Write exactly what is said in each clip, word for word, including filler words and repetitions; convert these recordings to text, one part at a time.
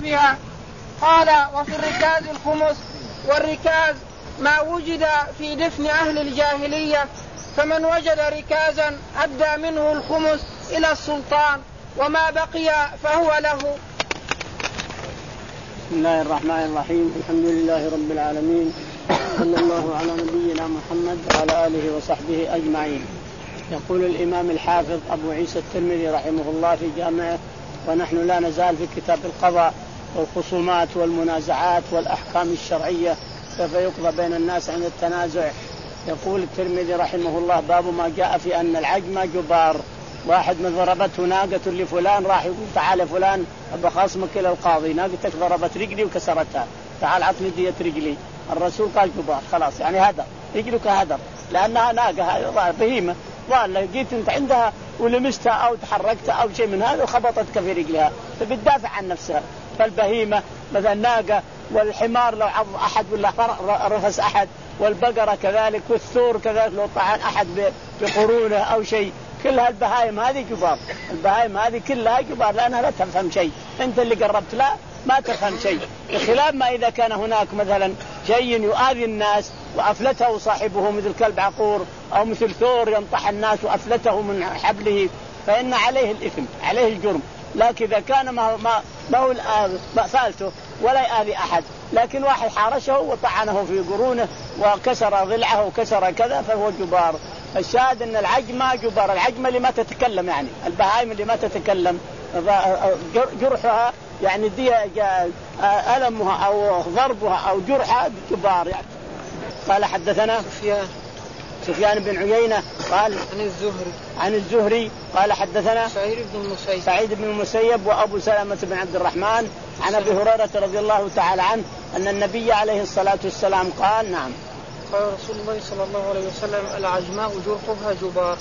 بها. قال: وفي الركاز الخمس. والركاز ما وجد في دفن أهل الجاهلية، فمن وجد ركازا أدى منه الخمس إلى السلطان، وما بقي فهو له. بسم الله الرحمن الرحيم. الحمد لله رب العالمين، صلى الله على نبينا محمد وعلى آله وصحبه أجمعين. يقول الإمام الحافظ أبو عيسى الترمذي رحمه الله في جامعه: ونحن لا نزال في كتاب القضاء والخصومات والمنازعات والأحكام الشرعية كيف يقضى بين الناس عند التنازع. يقول الترمذي رحمه الله: باب ما جاء في أن العجم جبار. واحد من ضربته ناقة لفلان، راح يقول: تعال فلان بخاصمك إلى القاضي، ناقتك ضربت رجلي وكسرتها، تعال عطني دية رجلي. الرسول قال: جبار، خلاص يعني هدر، رجلك هدر، لأنها ناقة بهيمة ضالة، جيت أنت عندها ولمستها أو تحركتها أو شيء من هذا وخبطتك في رجلها، فبتدافع عن نفسها. فالبهيمة مثلا ناقة، والحمار لو عض أحد ولا رفس أحد، والبقرة كذلك، والثور كذلك لو طعن أحد بقرونه أو شيء، كلها البهائم هذه جبار. البهائم هذه كلها جبار لأنها لا تفهم شيء، أنت اللي قربت لا ما تفهم شيء، بخلاف ما إذا كان هناك مثلا شيء يؤذي الناس وأفلته صاحبه مثل كلب عقور أو مثل ثور ينطح الناس وأفلته من حبله، فإن عليه الإثم، عليه الجرم. لكن إذا كان ما ما ما هو فالته ولا يؤذي أحد، لكن واحد حارشه وطعنه في قرونه وكسر ضلعه وكسر كذا فهو جبار. الشاهد أن العجمة جبار. العجمة اللي ما تتكلم، يعني البهائم اللي ما تتكلم، جرحها يعني دي ألمها أو ضربها أو جرحها جبار يعني. قال: حدثنا سفيان سفيان بن عيينة قال: عن الزهري عن الزهري قال: حدثنا سعيد بن المسيب سعيد بن المسيب وأبو سلمة بن عبد الرحمن عن أبي هريرة رضي الله تعالى عنه أن النبي عليه الصلاة والسلام قال: نعم، قال رسول الله صلى الله عليه وسلم: العجماء جرحها جبار.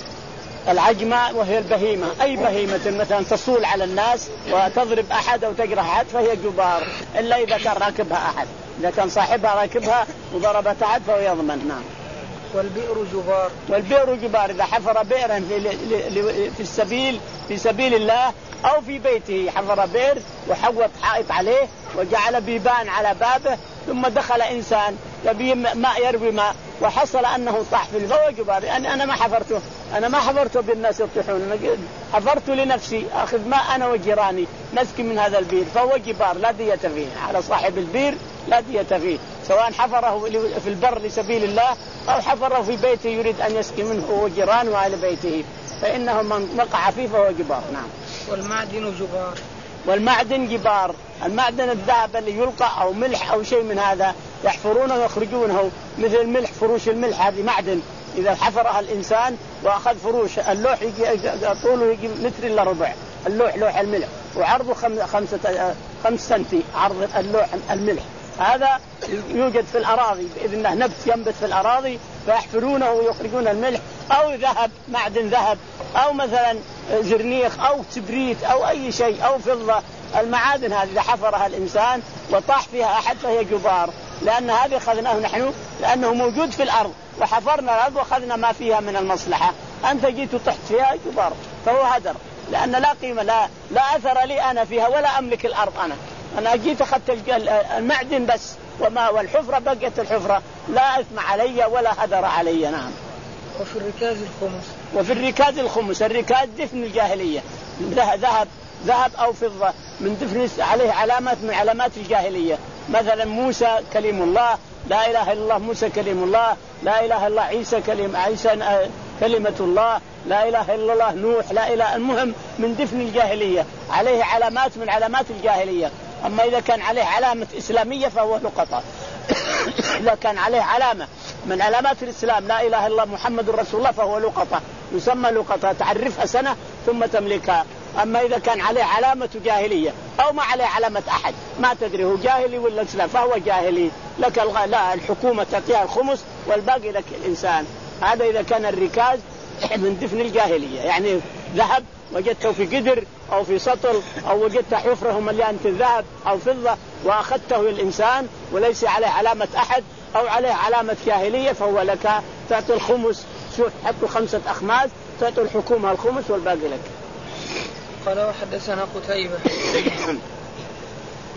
العجماء وهي البهيمة، أي بهيمة مثلا تصول على الناس وتضرب أحد أو تجرح أحد فهي جبار، إلا إذا كان راكبها أحد، إذا كان صاحبها راكبها وضربت أحد فهو يضمن. نعم. والبئر جبار. والبئر جبار إذا حفر بئرا في, في السبيل في سبيل الله أو في بيته، حفر بئر وحوط حائط عليه وجعل بيبان على بابه، ثم دخل إنسان يبي ماء يروي ماء وحصل أنه طاح في الفوق جبار. يعني أنا ما حفرته، أنا ما حفرته بالناس يطيحون، أنا حفرت لنفسي أخذ ماء أنا وجيراني نسكي من هذا البير، فهو جبار لا دية فيه، على صاحب البير لا دية فيه، سواء حفره في البر لسبيل الله أو حفره في بيته يريد أن يسكي منه وجيرانه وأهل بيته، فإنه من وقع فيه فهو جبار. نعم. والمعدن جبار. والمعدن جبار. المعدن الذهب اللي يلقى أو ملح أو شيء من هذا يحفرونه ويخرجونه، مثل الملح، فروش الملح هذه معدن، إذا حفرها الإنسان وأخذ فروش اللوح يجي طوله يجي متر إلا ربع، اللوح لوح الملح وعرضه خمسة خمس سنتي عرض اللوح الملح، هذا يوجد في الأراضي بإذن الله، نبت ينبت في الأراضي فيحفرونه ويخرجون الملح، أو ذهب، معدن ذهب، أو مثلا زرنيخ أو تبريت أو أي شيء أو فضة. المعادن هذه إذا حفرها الإنسان وطاح فيها أحد فهي جبار، لأن هذه أخذناه نحن لأنه موجود في الأرض وحفرنا الأرض وأخذنا ما فيها من المصلحة، أنت جيت وطحت فيها جبار فهو هدر، لأن لا قيمة لا, لا أثر لي أنا فيها ولا أملك الأرض، أنا أنا جيت أخذت المعدن بس، وما والحفرة بقيت الحفرة، لا إثم علي ولا هدر علي. نعم. وفي الركاز الخمس. وفي الركاز الخمس. الركاز دفن الجاهلية، ذهب ذهب أو فضة من دفن عليه علامات من علامات الجاهلية، مثلا موسى كليم الله، لا إله إلا الله، موسى كليم الله، لا إله إلا الله، عيسى كليم عيسى كلمة الله، لا إله إلا الله، نوح، لا إله، المهم من دفن الجاهلية عليه علامات من علامات الجاهلية. أما إذا كان عليه علامة إسلامية فهو لقطة. إذا كان عليه علامة من علامات الإسلام لا إله إلا الله محمد رسول الله فهو لقطة، يسمى لقطة، تعرفها سنة ثم تملكها. أما إذا كان عليه علامة جاهلية أو ما عليه علامة أحد ما تدري هو جاهلي ولا إسلام فهو جاهلي، لك لا الحكومة تعطيها الخمس والباقي لك الإنسان. هذا إذا كان الركاز من دفن الجاهلية، يعني ذهب وجدته في قدر أو في سطل أو وجدت حفره مليان ذهب أو فضة وأخذته الإنسان وليس عليه علامة أحد أو عليه علامة جاهلية فهو لك، تعطي الخمس، شوف حطوا خمسة أخماس تعطي الحكومة الخمس والباقي لك. قال: وحدثنا قتيبة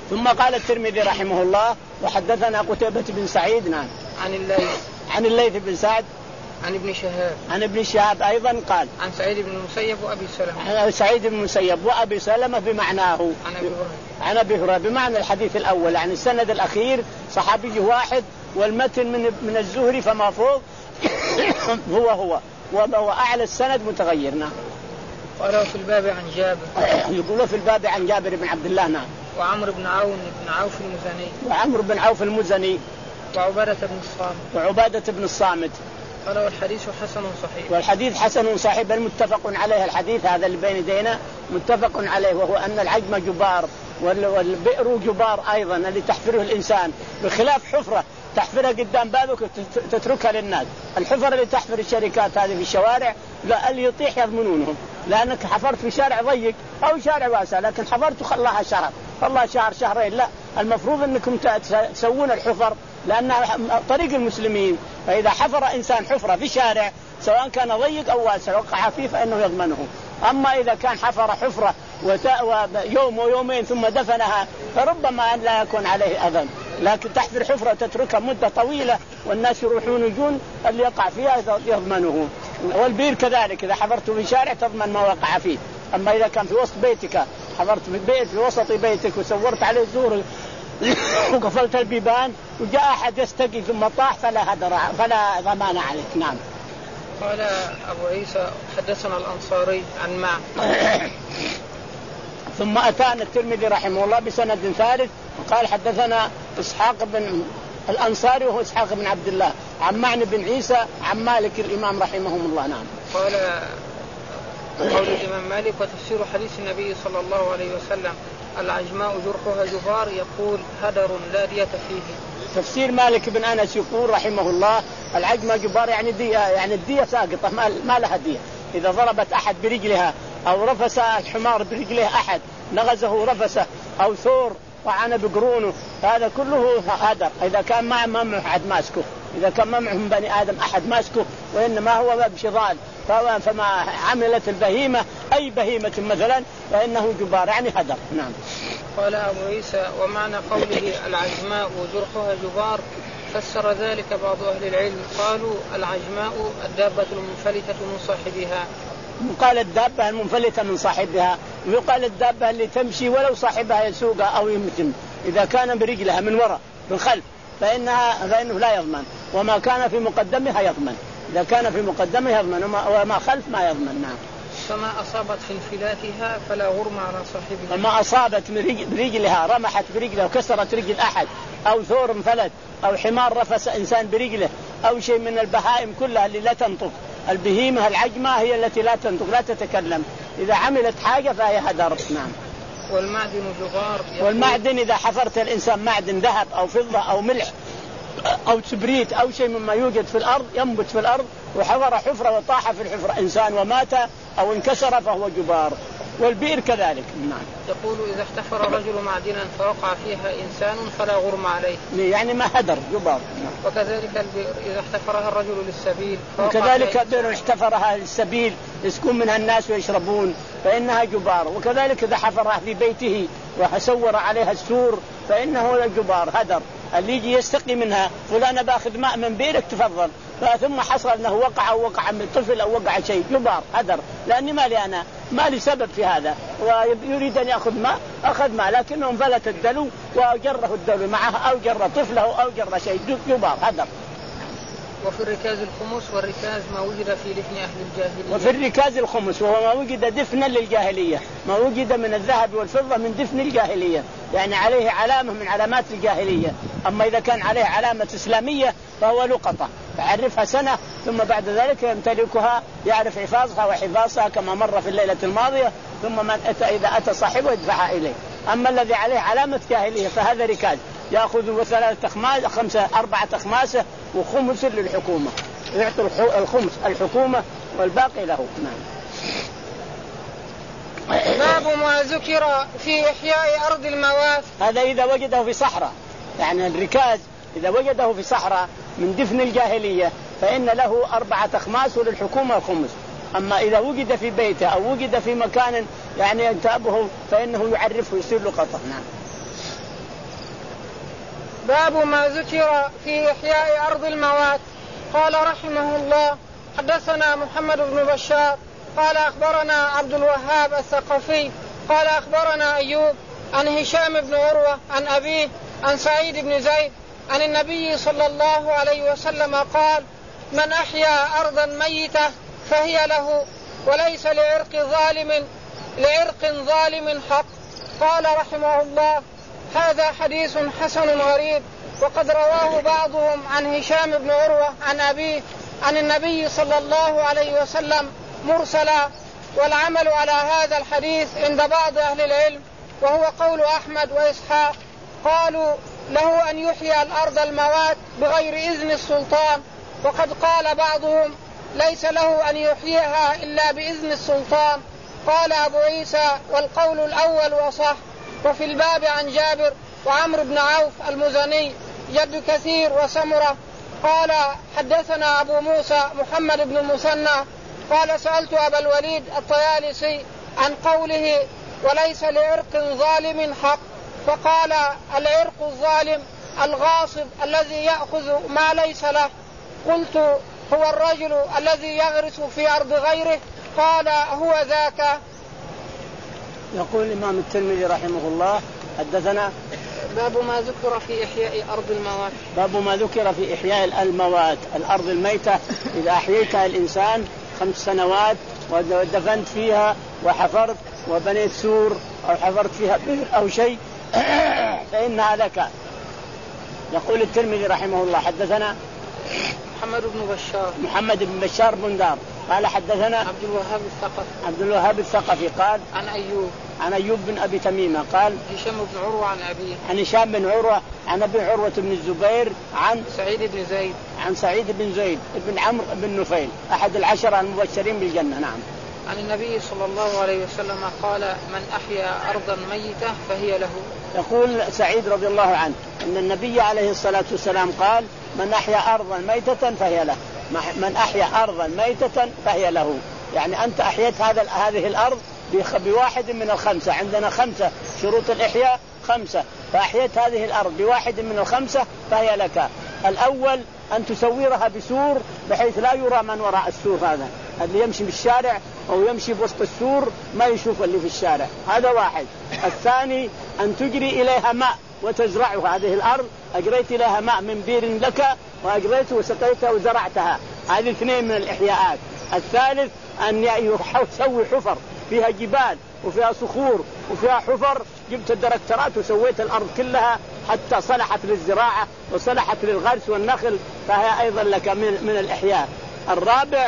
ثم قال الترمذي رحمه الله وحدثنا قتيبة بن سعيد نعم عن الليث عن الليث بن سعد عن ابن شهاب عن ابن شهاب أيضا قال عن سعيد بن المسيب وأبي سلمة عن سعيد بن المسيب وأبي سلمة بمعناه عن أبي هريرة عن أبي هريرة بمعنى الحديث الأول. يعني السند الأخير صحابي واحد والمتن من من الزهري فما فوق هو هو وأعلى السند متغير. نعم. قالوا في الباب عن جابر يقولوا في الباب عن جابر بن عبد الله. نعم. وعمرو بن عون بن عوف المزني وعمرو بن عوف المزني وعبادة بن الصامت وعبادة بن الصامت. قال والحديث حسن صحيح. والحديث حسن صحيح المتفق عليه. الحديث هذا اللي بين يدينا متفق عليه وهو أن العجم جبار والبئر جبار أيضا اللي تحفره الإنسان بخلاف حفرة تحفرها قدام بابك وتتركها للناس. الحفر اللي تحفر الشركات هذه في الشوارع لا اللي يطيح يضمنونهم لأنك حفرت في شارع ضيق أو شارع واسع لكن حفرت خلاها شهر خلاها شهر شهرين. لا المفروض أنكم تسوون الحفر لأنها طريق المسلمين. فإذا حفر إنسان حفرة في شارع سواء كان ضيق أو واسع وقع فيه فإنه يضمنه. أما إذا كان حفر حفرة ويوم ويومين ثم دفنها فربما أن لا يكون عليه أذى. لكن تحفر حفرة تتركها مدة طويلة والناس يروحون يجون اللي يقع فيها يضمنه. والبير كذلك إذا حفرت في شارع تضمن ما وقع فيه. أما إذا كان في وسط بيتك حفرت في بيت في وسط بيتك وسورت عليه الزور وقفلت البيبان وجاء أحد يستقي ثم طاح فلا هدر فلا ضمان عليك. نعم. قال أبو عيسى حدثنا الأنصاري عن معن ثم أتانا الترمذي رحمه الله بسند ثالث وقال حدثنا إسحاق بن الأنصاري وهو إسحاق بن عبد الله عن معن بن عيسى عن مالك الإمام رحمهم الله. نعم. قال قول الإمام مالك وتفسير حديث النبي صلى الله عليه وسلم العجماء جرحها جبار يقول هدر لا دية فيه. تفسير مالك بن أنس يقول رحمه الله العجمة جبار يعني دية يعني الدية ساقطة ما لها دية. إذا ضربت أحد برجلها أو رفس حمار برجله أحد نغزه رفسه أو ثور وعن بقرونه هذا كله هدر إذا كان ما معه أحد ماسكه. إذا كان ما معهم بني آدم أحد ماسكه وإنما هو بشظال فما عملت البهيمة أي بهيمة مثلا فإنه جبار يعني هدر. نعم. قال أبو عيسى ومعنى قوله العجماء وجرحها جبار فسر ذلك بعض أهل العلم قالوا العجماء الدابة المنفلتة من صاحبها. يقال الدابة المنفلتة من صاحبها ويقال الدابة اللي تمشي ولو صاحبها يسوقها أو يمتم إذا كان برجلها من وراء بالخلف فإنها فإنه لا يضمن وما كان في مقدمها يضمن. إذا كان في مقدمها يضمن وما, وما خلف ما يضمن. نعم. فما أصابت في انفلاتها فلا غرم على صاحبها. فما أصابت برجلها رمحت برجلها وكسرت رجل أحد أو ثور انفلت أو حمار رفس إنسان برجله أو شيء من البهائم كلها اللي لا تنطق. البهيمة العجمة هي التي لا تنطق لا تتكلم إذا عملت حاجة فهي هدر. نعم. والمعدن جبار. والمعدن إذا حفرت الإنسان معدن ذهب أو فضة أو ملح أو سبريت أو شيء مما يوجد في الأرض ينبت في الأرض وحفر حفرة وطاح في الحفرة إنسان ومات أو انكسر فهو جبار. والبئر كذلك. نعم. يقول إذا احتفر الرجل معدنا فوقع فيها إنسان فلا غرم عليه يعني ما هدر جبار. نعم. وكذلك البئر إذا احتفرها الرجل للسبيل وكذلك البئر احتفرها للسبيل يسكن منها الناس ويشربون فإنها جبار. وكذلك إذا حفرها في بيته وسور عليها السور فإنه جبار هدر. اللي يجي يستقي منها فلان باخذ ماء من بيرك تفضل ثم حصل أنه وقع أو وقع من طفل أو وقع شيء جبار هدر لأني ما لي أنا ما لي سبب في هذا ويريد أن يأخذ ماء أخذ ماء لكنه انفلت الدلو وجره الدلو معه أو جر طفله أو جر شيء جبار هدر. وفي الركاز الخمس والركاز ما وجد في دفن أهل الجاهلية. وفي الركاز الخمس وهو ما وجد دفنا للجاهلية ما وجد من الذهب والفضة من دفن الجاهلية يعني عليه علامة من علامات الجاهلية. أما إذا كان عليه علامة إسلامية فهو لقطة يعرفها سنة ثم بعد ذلك يمتلكها يعرف حفاظها وحفاظها كما مر في الليلة الماضية ثم من أتى إذا أتى صاحبه يدفعها إليه. أما الذي عليه علامة جاهلية فهذا ركاز يأخذ ثلاثة أخماس خمسة أربعة أخماسه وخمس للحكومة يعطي الخمس الحكومة والباقي له. نعم. باب ما ذكر في إحياء أرض الموات. هذا إذا وجده في صحراء يعني الركاز إذا وجده في صحراء من دفن الجاهلية فإن له أربعة أخماس وللحكومة الخمس. أما إذا وجد في بيته أو وجد في مكان يعني ينتابه فإنه يعرفه يصير له قطع. نعم. باب ما ذكر في إحياء أرض الموات. قال رحمه الله: حدثنا محمد بن بشار قال أخبرنا عبد الوهاب الثقفي قال أخبرنا أيوب عن هشام بن عروة عن أبيه عن سعيد بن زيد عن النبي صلى الله عليه وسلم قال: من أحيا أرضا ميتة فهي له، وليس لعرق ظالم لعرق ظالم حق. قال رحمه الله: هذا حديث حسن غريب، وقد رواه بعضهم عن هشام بن عروة عن أبيه عن النبي صلى الله عليه وسلم مرسلا، والعمل على هذا الحديث عند بعض أهل العلم وهو قول أحمد وإسحاق. قالوا له أن يحيي الأرض الموات بغير إذن السلطان، وقد قال بعضهم ليس له أن يحييها إلا بإذن السلطان. قال أبو عيسى: والقول الأول وصح. وفي الباب عن جابر وعمرو بن عوف المزني جد كثير وسمرة قال: حدثنا أبو موسى محمد بن المثنى قال: سألت أبا الوليد الطيالسي عن قوله وليس لعرق ظالم حق، فقال: العرق الظالم الغاصب الذي يأخذ ما ليس له. قلت: هو الرجل الذي يغرس في أرض غيره؟ قال: هو ذاك. يقول الإمام الترمذي رحمه الله: حدثنا باب ما ذكر في إحياء أرض الموات. باب ما ذكر في إحياء الموات، الأرض الميتة إذا أحييتها الإنسان خمس سنوات ودفنت فيها وحفرت وبنيت سور أو حفرت فيها بئر أو شيء فإنها لك. يقول الترمذي رحمه الله: حدثنا محمد بن بشار محمد بن بشار بن دار قال: حدثنا عبد الوهاب الثقفي عبد الوهاب الثقفي قال: عن أيوب عن أيوب بن أبي تميمة قال: هشام بن عروة عن أبيه عن هشام بن عروة عن أبي عروة بن الزبير عن سعيد بن زيد عن سعيد بن زيد بن عمرو بن نفيل أحد العشرة المبشرين بالجنة. نعم. عن النبي صلى الله عليه وسلم قال: من أحيا أرضا ميتة فهي له. يقول سعيد رضي الله عنه أن النبي عليه الصلاة والسلام قال: من أحيا أرضا ميتة فهي له. من أحيا أرضا ميتة فهي له، يعني أنت أحيت هذا هذه الأرض بواحد من الخمسة. عندنا خمسة شروط الإحياء خمسة، فأحيت هذه الأرض بواحد من الخمسة فهي لك. الأول أن تسورها بسور بحيث لا يرى من وراء السور، هذا اللي يمشي بالشارع أو يمشي بوسط السور ما يشوف اللي في الشارع، هذا واحد. الثاني أن تجري إليها ماء وتزرعها، هذه الأرض أجريت إليها ماء من بير لك وأجريت وسقيتها وزرعتها، هذه اثنين من الإحياءات. الثالث أن يسوي حفر فيها جبال وفيها صخور وفيها حفر، جبت الدركترات وسويت الأرض كلها حتى صلحت للزراعة وصلحت للغرس والنخل، فهي أيضا لك من, من الإحياء. الرابع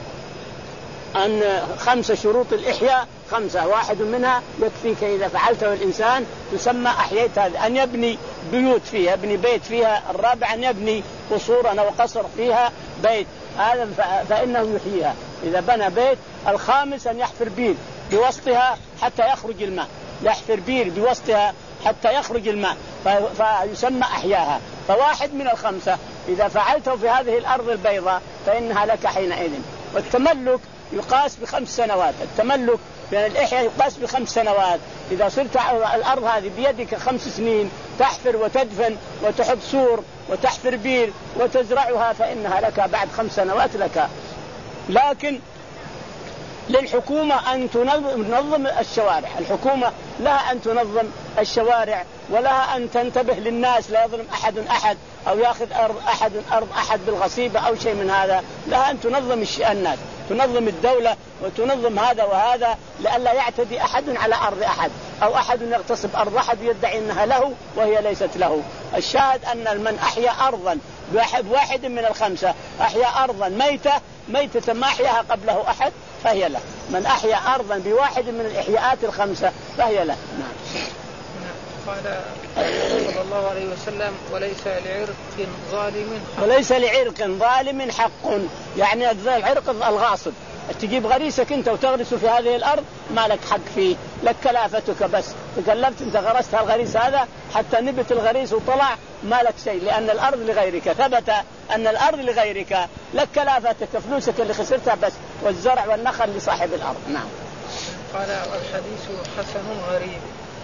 أن خمسة شروط الإحياء خمسة، واحد منها يكفيك إذا فعلته الإنسان تسمى أحييت هذا، أن يبني بيوت فيها، يبني بيت فيها. الرابع أن يبني قصورا أو قصر فيها بيت، هذا فإنه يحييها إذا بنى بيت. الخامس أن يحفر بير بوسطها حتى يخرج الماء، يحفر بير بوسطها حتى يخرج الماء فيسمى أحياها. فواحد من الخمسة إذا فعلته في هذه الأرض البيضاء فإنها لك حينئذ. والتملك يقاس بخمس سنوات، التملك بين الإحياء يقاس بخمس سنوات. إذا صرت الأرض هذه بيدك خمس سنين تحفر وتدفن وتحط سور وتحفر بير وتزرعها فإنها لك بعد خمس سنوات لك. لكن للحكومة أن تنظم الشوارع، الحكومة لها أن تنظم الشوارع ولها أن تنتبه للناس، لا يظلم أحد أحد أو يأخذ أرض أحد أرض أحد بالغصيبة أو شيء من هذا، لها أن تنظم الناس، تنظم الدولة وتنظم هذا وهذا لئلا يعتدي أحد على أرض أحد أو أحد يغتصب أرض أحد يدعي أنها له وهي ليست له. الشاهد أن من أحيا أرضا بواحد من الخمسة، أحيا أرضا ميتة ميتة ما أحياها قبله أحد فهي له. من أحيا أرضا بواحد من الإحياءات الخمسة فهي له. نعم. قال صلى الله عليه وسلم: وليس لعرق ظالم حق. وليس لعرق ظالم حق، يعني العرق الغاصب تجيب غريسك أنت وتغرس في هذه الأرض ما لك حق فيه، لك كلافتك بس، تكلفت أنت غرست الغريس هذا حتى نبت الغريس وطلع ما لك شيء، لأن الأرض لغيرك، ثبت أن الأرض لغيرك، لك كلافتك فلوسك اللي خسرتها بس، والزرع والنخل لصاحب الأرض. نعم. قال: والحديث حسن غريب.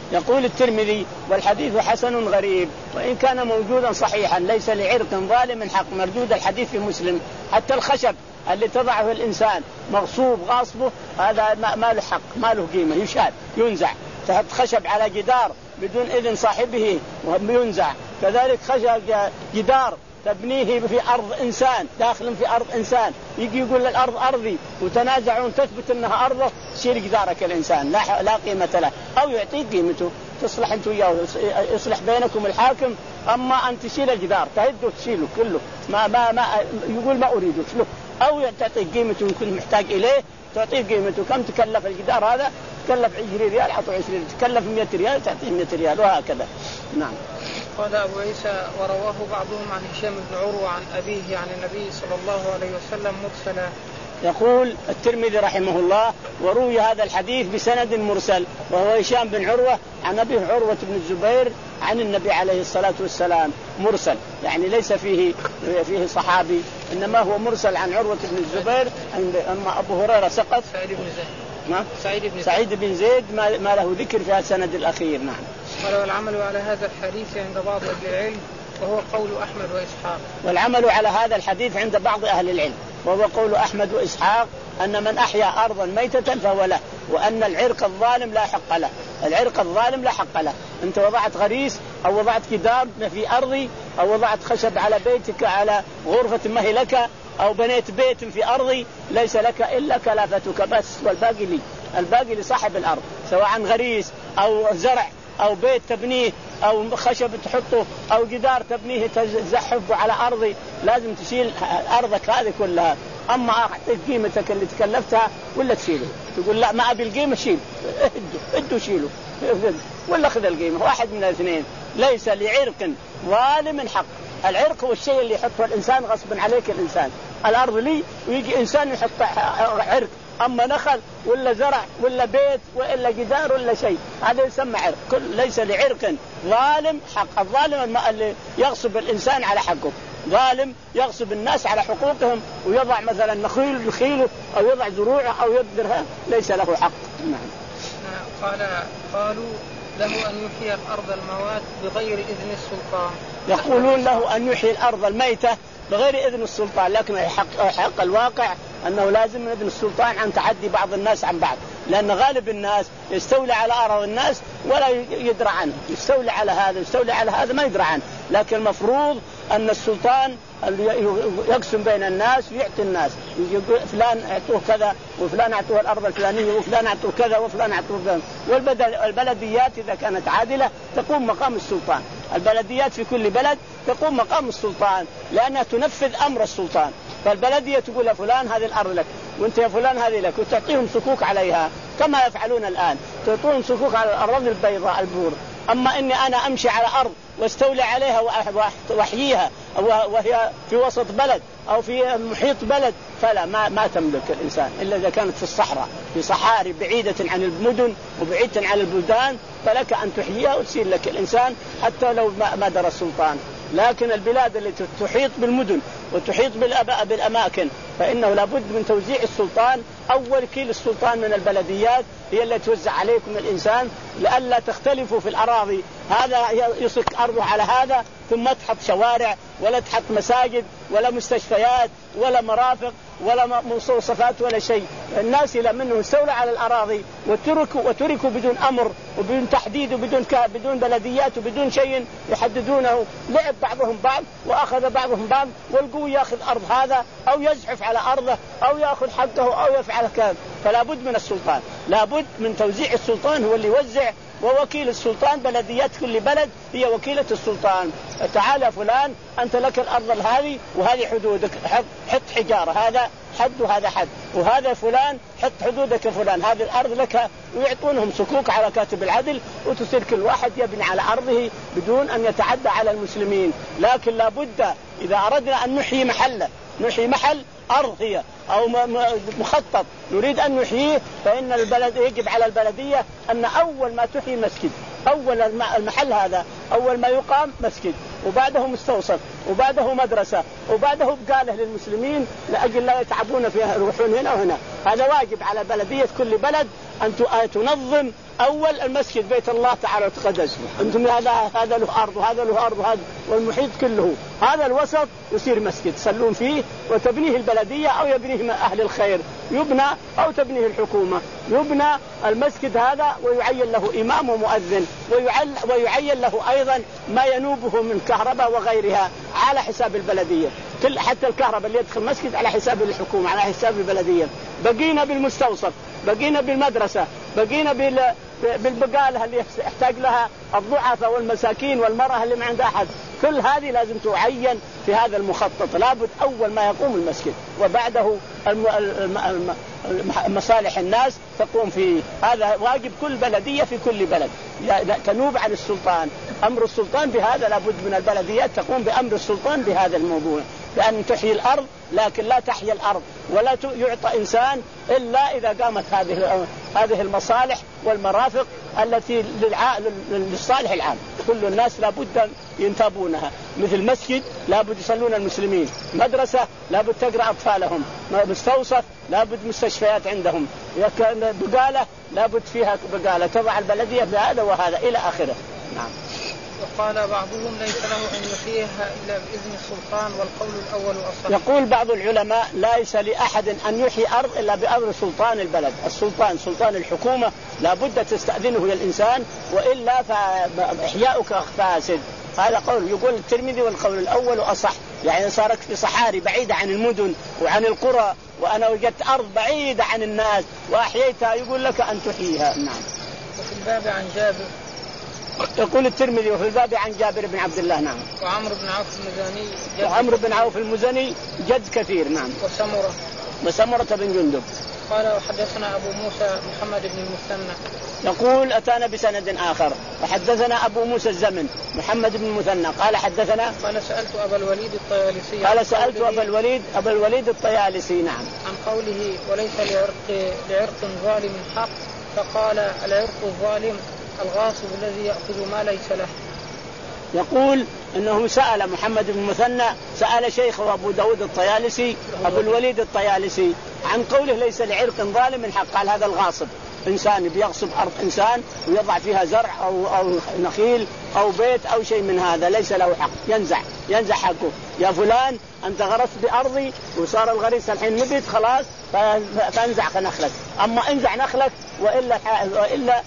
يقول الترمذي والحديث حسن غريب وإن كان موجودا صحيحا ليس لعرق ظالم حق. مردود الحديث في مسلم. حتى الخشب اللي تضعه الإنسان مغصوب غاصبه هذا ما له حق ما له قيمة يشال ينزع. تحط خشب على جدار بدون إذن صاحبه وينزع. كذلك خشب جدار تبنيه في أرض إنسان داخل في أرض إنسان يجي يقول الأرض أرضي وتنازعون تثبت أنها أرضه شيل جدارك الإنسان لا لا قيمة له أو يعطيك قيمته تصلح أنت وياه يصلح بينكم الحاكم. أما أن تشيل الجدار تهده تشيله كله ما ما ما يقول ما أريده شلو أو تعطيك قيمته يكون محتاج إليه تعطيه قيمته. كم تكلف الجدار هذا؟ تكلف عشرين ريال حطوا عشرين تكلف مئة ريال تعطيه مئة ريال وهكذا. نعم. قال أبو عيسى ورواه بعضهم عن هشام بن عروة عن أبيه عن النبي صلى الله عليه وسلم مرسلا. يقول الترمذي رحمه الله وروي هذا الحديث بسند مرسل وهو هشام بن عروة عن أبيه عروة بن الزبير عن النبي عليه الصلاة والسلام مرسل يعني ليس فيه فيه صحابي إنما هو مرسل عن عروة بن الزبير. أما أبو هريرة سقط سعيد بن زيد ما سعيد بن زيد, سعيد بن زيد ما, ما له ذكر في السند الأخير. نعم. قال والعمل على هذا الحديث عند بعض أهل العلم وهو قول أحمد وإسحاق. والعمل على هذا الحديث عند بعض أهل العلم وهو قول أحمد وإسحاق أن من أحيا أرضا ميتة فهو له وأن العرق الظالم لا حق له. العرق الظالم لا حق له. أنت وضعت غريس أو وضعت جدار في أرضي أو وضعت خشب على بيتك على غرفة ما هي لك أو بنيت بيت في أرضي ليس لك إلا كلافتك بس والباقي لي. الباقي لصاحب الأرض سواء غريس أو زرع أو بيت تبنيه أو خشب تحطه أو جدار تبنيه تزحفه على أرضي لازم تشيل أرضك هذه كلها. أما أعطيك قيمتك اللي تكلفتها ولا تشيله تقول لا ما أبي القيمة شيل ادوا شيله ولا خذ القيمة واحد من الاثنين. ليس لعرق ظالم حق. العرق هو الشيء اللي يحطه الإنسان غصبا عليك الإنسان. الأرض لي ويجي إنسان يحط عرق أما نخل ولا زرع ولا بيت ولا جدار ولا شيء هذا يسمى عرق. كل ليس لعرق ظالم حق. الظالم اللي يغصب الإنسان على حقه. ظالم يغصب الناس على حقوقهم ويضع مثلا نخيل يخيله أو يضع زروعه أو يبذرها ليس له حق. نعم. قال قالوا له أن يحيي الأرض الموات بغير إذن السلطان. يقولون له أن يحيي الأرض الميتة بغير إذن السلطان لكن حق, حق الواقع أنه لازم من إذن السلطان عن تعدي بعض الناس عن بعض لأن غالب الناس يستولي على أراضي الناس ولا يدرى عنه. يستولي على هذا يستولي على هذا ما يدرى عنه. لكن المفروض أن السلطان يقسم بين الناس ويعطي الناس فلان اعطوه كذا وفلان اعطوه الأرض الفلانية وفلان اعطوه كذا وفلان اعطوه كذا. والبلديات إذا كانت عادلة تقوم مقام السلطان. البلديات في كل بلد تقوم مقام السلطان لأنها تنفذ أمر السلطان. فالبلدية تقول فلان هذه الأرض لك وانت يا فلان هذه لك وتعطيهم سكوك عليها كما يفعلون الآن تعطون سكوك على الأرض البيضاء البور. أما إني أنا أمشي على أرض واستولي عليها وأحييها وهي في وسط بلد أو في محيط بلد فلا ما, ما تملك الإنسان إلا إذا كانت في الصحراء في صحاري بعيدة عن المدن وبعيدة عن البلدان فلك أن تحييها وتسير لك الإنسان حتى لو ما درى السلطان. لكن البلاد اللي تحيط بالمدن وتحيط بالأماكن فإنه لابد من توزيع السلطان. أول كيل السلطان من البلديات هي اللي توزع عليكم الإنسان لئلا تختلفوا في الأراضي. هذا يصك أرضه على هذا ثم تحط شوارع ولا تحط مساجد ولا مستشفيات ولا مرافق ولا مستوصفات ولا شيء. الناس إلى منهم استولى على الأراضي وتركوا وتركوا بدون أمر وبدون تحديد وبدون بدون بلديات وبدون شيء يحددونه. لعب بعضهم بعض وأخذ بعضهم بعض والقوي يأخذ أرض هذا أو يزحف على أرضه أو يأخذ حقه أو يفعل كذا. فلا بد من السلطان لابد من توزيع السلطان هو اللي يوزع ووكيل السلطان. بلديات كل بلد هي وكيلة السلطان. تعال فلان أنت لك الأرض هذه وهذه حدودك حط حجارة هذا حد وهذا حد وهذا فلان حط حدودك فلان هذه الأرض لك ويعطونهم سكوك على كاتب العدل وتصير كل واحد يبني على أرضه بدون أن يتعدى على المسلمين. لكن لابد إذا أردنا أن نحيي محله نحيي محل أرض هي أو مخطط نريد أن نحييه فإن البلد يجب على البلدية أن أول ما تحيي مسجد. أول المحل هذا أول ما يقام مسجد وبعده مستوصف وبعده مدرسة وبعده بقاله للمسلمين لأجل لا يتعبون فيها يروحون هنا وهنا. هذا واجب على بلدية كل بلد أن تنظم أول المسجد بيت الله تعالى وتقدس، أنتم هذا هذا له أرض وهذا له أرض وهذا والمحيط كله، هذا الوسط يصير مسجد تصلون فيه، وتبنيه البلدية أو يبنيه أهل الخير، يبنى أو تبنيه الحكومة، يبنى المسجد هذا ويعين له إمام ومؤذن، ويعين له أيضا ما ينوبه من كهرباء وغيرها على حساب البلدية، كل حتى الكهرباء اللي يدخل المسجد على حساب الحكومة على حساب البلدية. بقينا بالمستوصف، بقينا بالمدرسة، بقينا بالبقالة اللي يحتاج لها الضعفاء والمساكين والمرأة اللي ما عندها أحد، كل هذه لازم تعين في هذا المخطط. لابد أول ما يقوم المسجد وبعده مصالح الناس تقوم فيه. هذا واجب كل بلدية في كل بلد تنوب عن السلطان، أمر السلطان بهذا، لابد من البلديات تقوم بأمر السلطان بهذا الموضوع، بأن تحيي الأرض، لكن لا تحيي الأرض ولا يعطى إنسان إلا إذا قامت هذه هذه المصالح والمرافق التي للصالح العام. كل الناس لابد ينتابونها، مثل مسجد لابد يصلون المسلمين، مدرسة لابد تقرأ أطفالهم، مستوصف لابد مستشفيات عندهم، بقالة لابد فيها بقالة تضع البلدية بهذا وهذا إلى آخره. نعم. وقال بعضهم ليس له أن يحييها إلا بإذن السلطان، والقول الأول أصح. يقول بعض العلماء ليس لأحد أن يحيي أرض إلا بأمر سلطان البلد، السلطان سلطان الحكومة لابد تستأذنه الإنسان، وإلا فإحياؤك فاسد. هذا قول يقول الترمذي، والقول الأول أصح، يعني صارت في صحاري بعيدة عن المدن وعن القرى، وأنا وجدت أرض بعيدة عن الناس وأحييتها، يقول لك أن تحييها. نعم. وفي الباب عن جابر، يقول الترمذي وفي الباب عن جابر بن عبد الله. نعم. وعمرو بن عوف المزني، وعمرو بن عوف المزني جد كثير. نعم. وسمرة وسمرة بن جندب. قال وحدثنا أبو موسى محمد بن المثنى، يقول أتانا بسند آخر وحدثنا أبو موسى الزمن محمد بن المثنى قال حدثنا، قال سألت أبا الوليد الطيالسي، قال سألت أبا الوليد أبا الوليد الطيالسي. نعم. عن قوله وليس لعرق لعرق ظالم حق، فقال العرق الظالم الغاصب الذي يأخذ ما ليس له. يقول إنه سأل محمد بن المثنى سأل شيخه أبو داود الطيالسي أبو الوليد الطيالسي عن قوله ليس لعرق ظالم حق، قال هذا الغاصب، إنسان بيغصب أرض إنسان ويضع فيها زرع أو, أو نخيل أو بيت أو شيء من هذا ليس له حق، ينزع ينزع حقه. يا فلان أنت غرست بأرضي وصار الغريس الحين نبت خلاص فانزع نخلك، أما انزع نخلك وإلا وإلا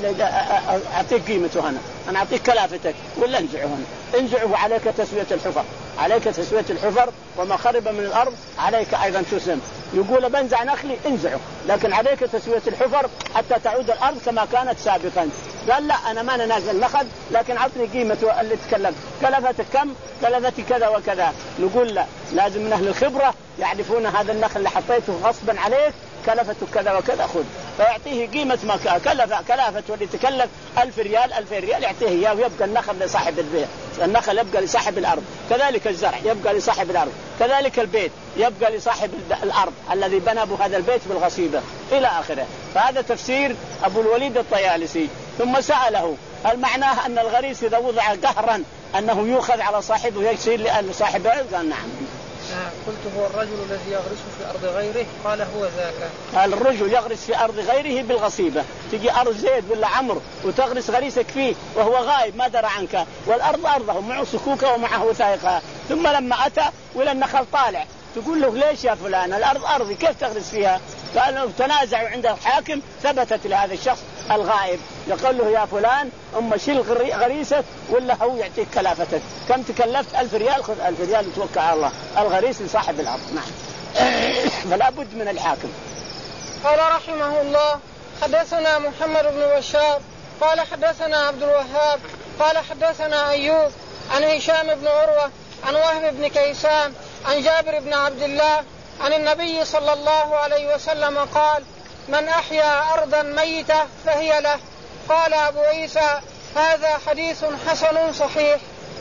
أعطيك قيمته هنا، أنا أعطيك كلافتك ولا انزعه هنا، انزعه وعليك تسوية الحفر، عليك تسوية الحفر، وما خرب من الأرض عليك أيضا تسلم. يقول بنزع نخلي انزعه، لكن عليك تسوية الحفر حتى تعود الأرض كما كانت سابقا. قال لا أنا ما ننازل نخل، لكن أعطني قيمته اللي تكلم، كلفتك كم؟ كلفتي كذا وكذا. نقول لا، لازم من أهل الخبرة يعرفون هذا النخل اللي حطيته غصبا عليك كلفته كذا وكذا خذ، فيعطيه قيمة ما كلف كلافته اللي تكلف ألف ريال ألف ريال يعطيه إياه، ويبقى النخل لصاحب البيت، النخل يبقى لصاحب الأرض، كذلك الزرع يبقى لصاحب الأرض، كذلك البيت يبقى لصاحب الأرض الذي بنى بهذا البيت بالغصيبة إلى آخره. فهذا تفسير أبو الوليد الطيالسي. ثم سأله هل معناه أن الغريس إذا وضع قهرا أنه يؤخذ على صاحبه ويصير لأن صاحبه؟ قال نعم. قلت هو الرجل الذي يغرس في أرض غيره؟ قال هو ذاك. قال الرجل يغرس في أرض غيره بالغصيبة، تجي أرض زيد ولا عمرو وتغرس غريسك فيه وهو غايب ما درى عنك، والأرض أرضه معه سكوكه ومعه وثائقها، ثم لما أتى ولا النخل طالع تقول له ليش يا فلان الأرض أرضي كيف تغرس فيها؟ قال تنازعوا عند الحاكم، ثبتت لهذا الشخص الغائب يقول له يا فلان أما شيل غريسك ولا هو يعطيك كلافتك، كم تكلفت؟ ألف ريال، خذ ألف ريال وتوكل على الله، الغريس لصاحب الأرض. نعم. فلا بد من الحاكم. قال رحمه الله حدثنا محمد بن بشار قال حدثنا عبد الوهاب قال حدثنا أيوب عن هشام بن عروة عن وهب بن كيسان عن جابر بن عبد الله عن النبي صلى الله عليه وسلم قال من أحيا أرضا ميتة فهي له. قال أبو عيسى هذا حديث حسن صحيح.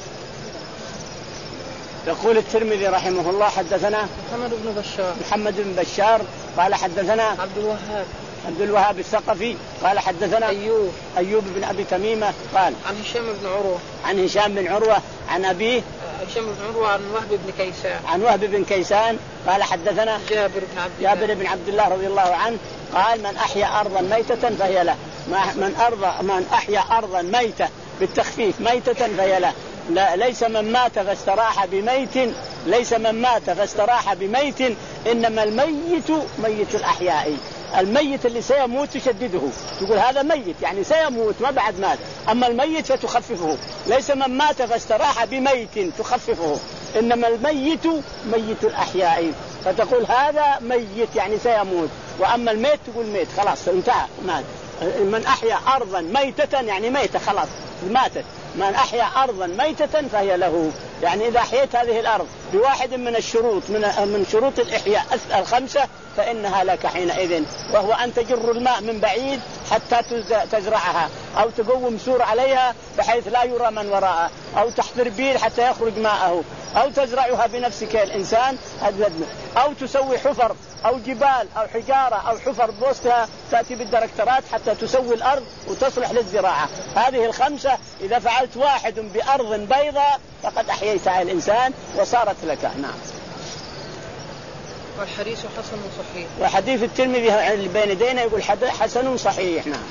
يقول الترمذي رحمه الله حدثنا محمد بن بشار محمد بن بشار قال حدثنا عبد الوهاب عبد الوهاب الثقفي قال حدثنا أيوب أيوب بن أبي تميمة قال عن هشام بن عروة عن هشام بن عروة عن أبيه هشام بن عروة عن وهب بن كيسان عن وهب بن كيسان قال حدثنا جابر بن عبد الله جابر بن عبد الله رضي الله عنه قال من أحيا أرضا ميتة فهي له. من أرض من أحيا أرضا ميتة بالتخفيف ميتة فهي له. لا ليس من مات فاستراح بميت ليس من مات فاستراح بميت إنما الميت ميت الأحياء. الميت اللي سيموت تشدده تقول هذا ميت يعني سيموت ما بعد مات. أما الميت فتخففه. ليس من مات فاستراح بميت تخففه إنما الميت ميت الأحياء فتقول هذا ميت يعني سيموت. وأما الميت تقول ميت خلاص انتهى مات. من أحيا أرضا ميتة يعني ميتة خلاص ماتت. من أحيا أرضا ميتة فهي له. يعني إذا أحييت هذه الأرض بواحد من الشروط من من شروط الإحياء الخمسة فإنها لك حينئذ. وهو أن تجر الماء من بعيد حتى تزرعها أو تقوم سور عليها بحيث لا يرى من وراءها أو تحفر بير حتى يخرج ماءه أو تزرعها بنفسك الإنسان أو تسوي حفر أو جبال أو حجارة أو حفر بوسطها تأتي بالدركترات حتى تسوي الأرض وتصلح للزراعة. هذه الخمسة إذا فعلت واحد بأرض بيضاء فقد أحييتها الإنسان وصارت لك. نعم. والحديث حسن صحيح. وحديث الترمذي اللي بين يدينا يقول حسن صحيح. نعم.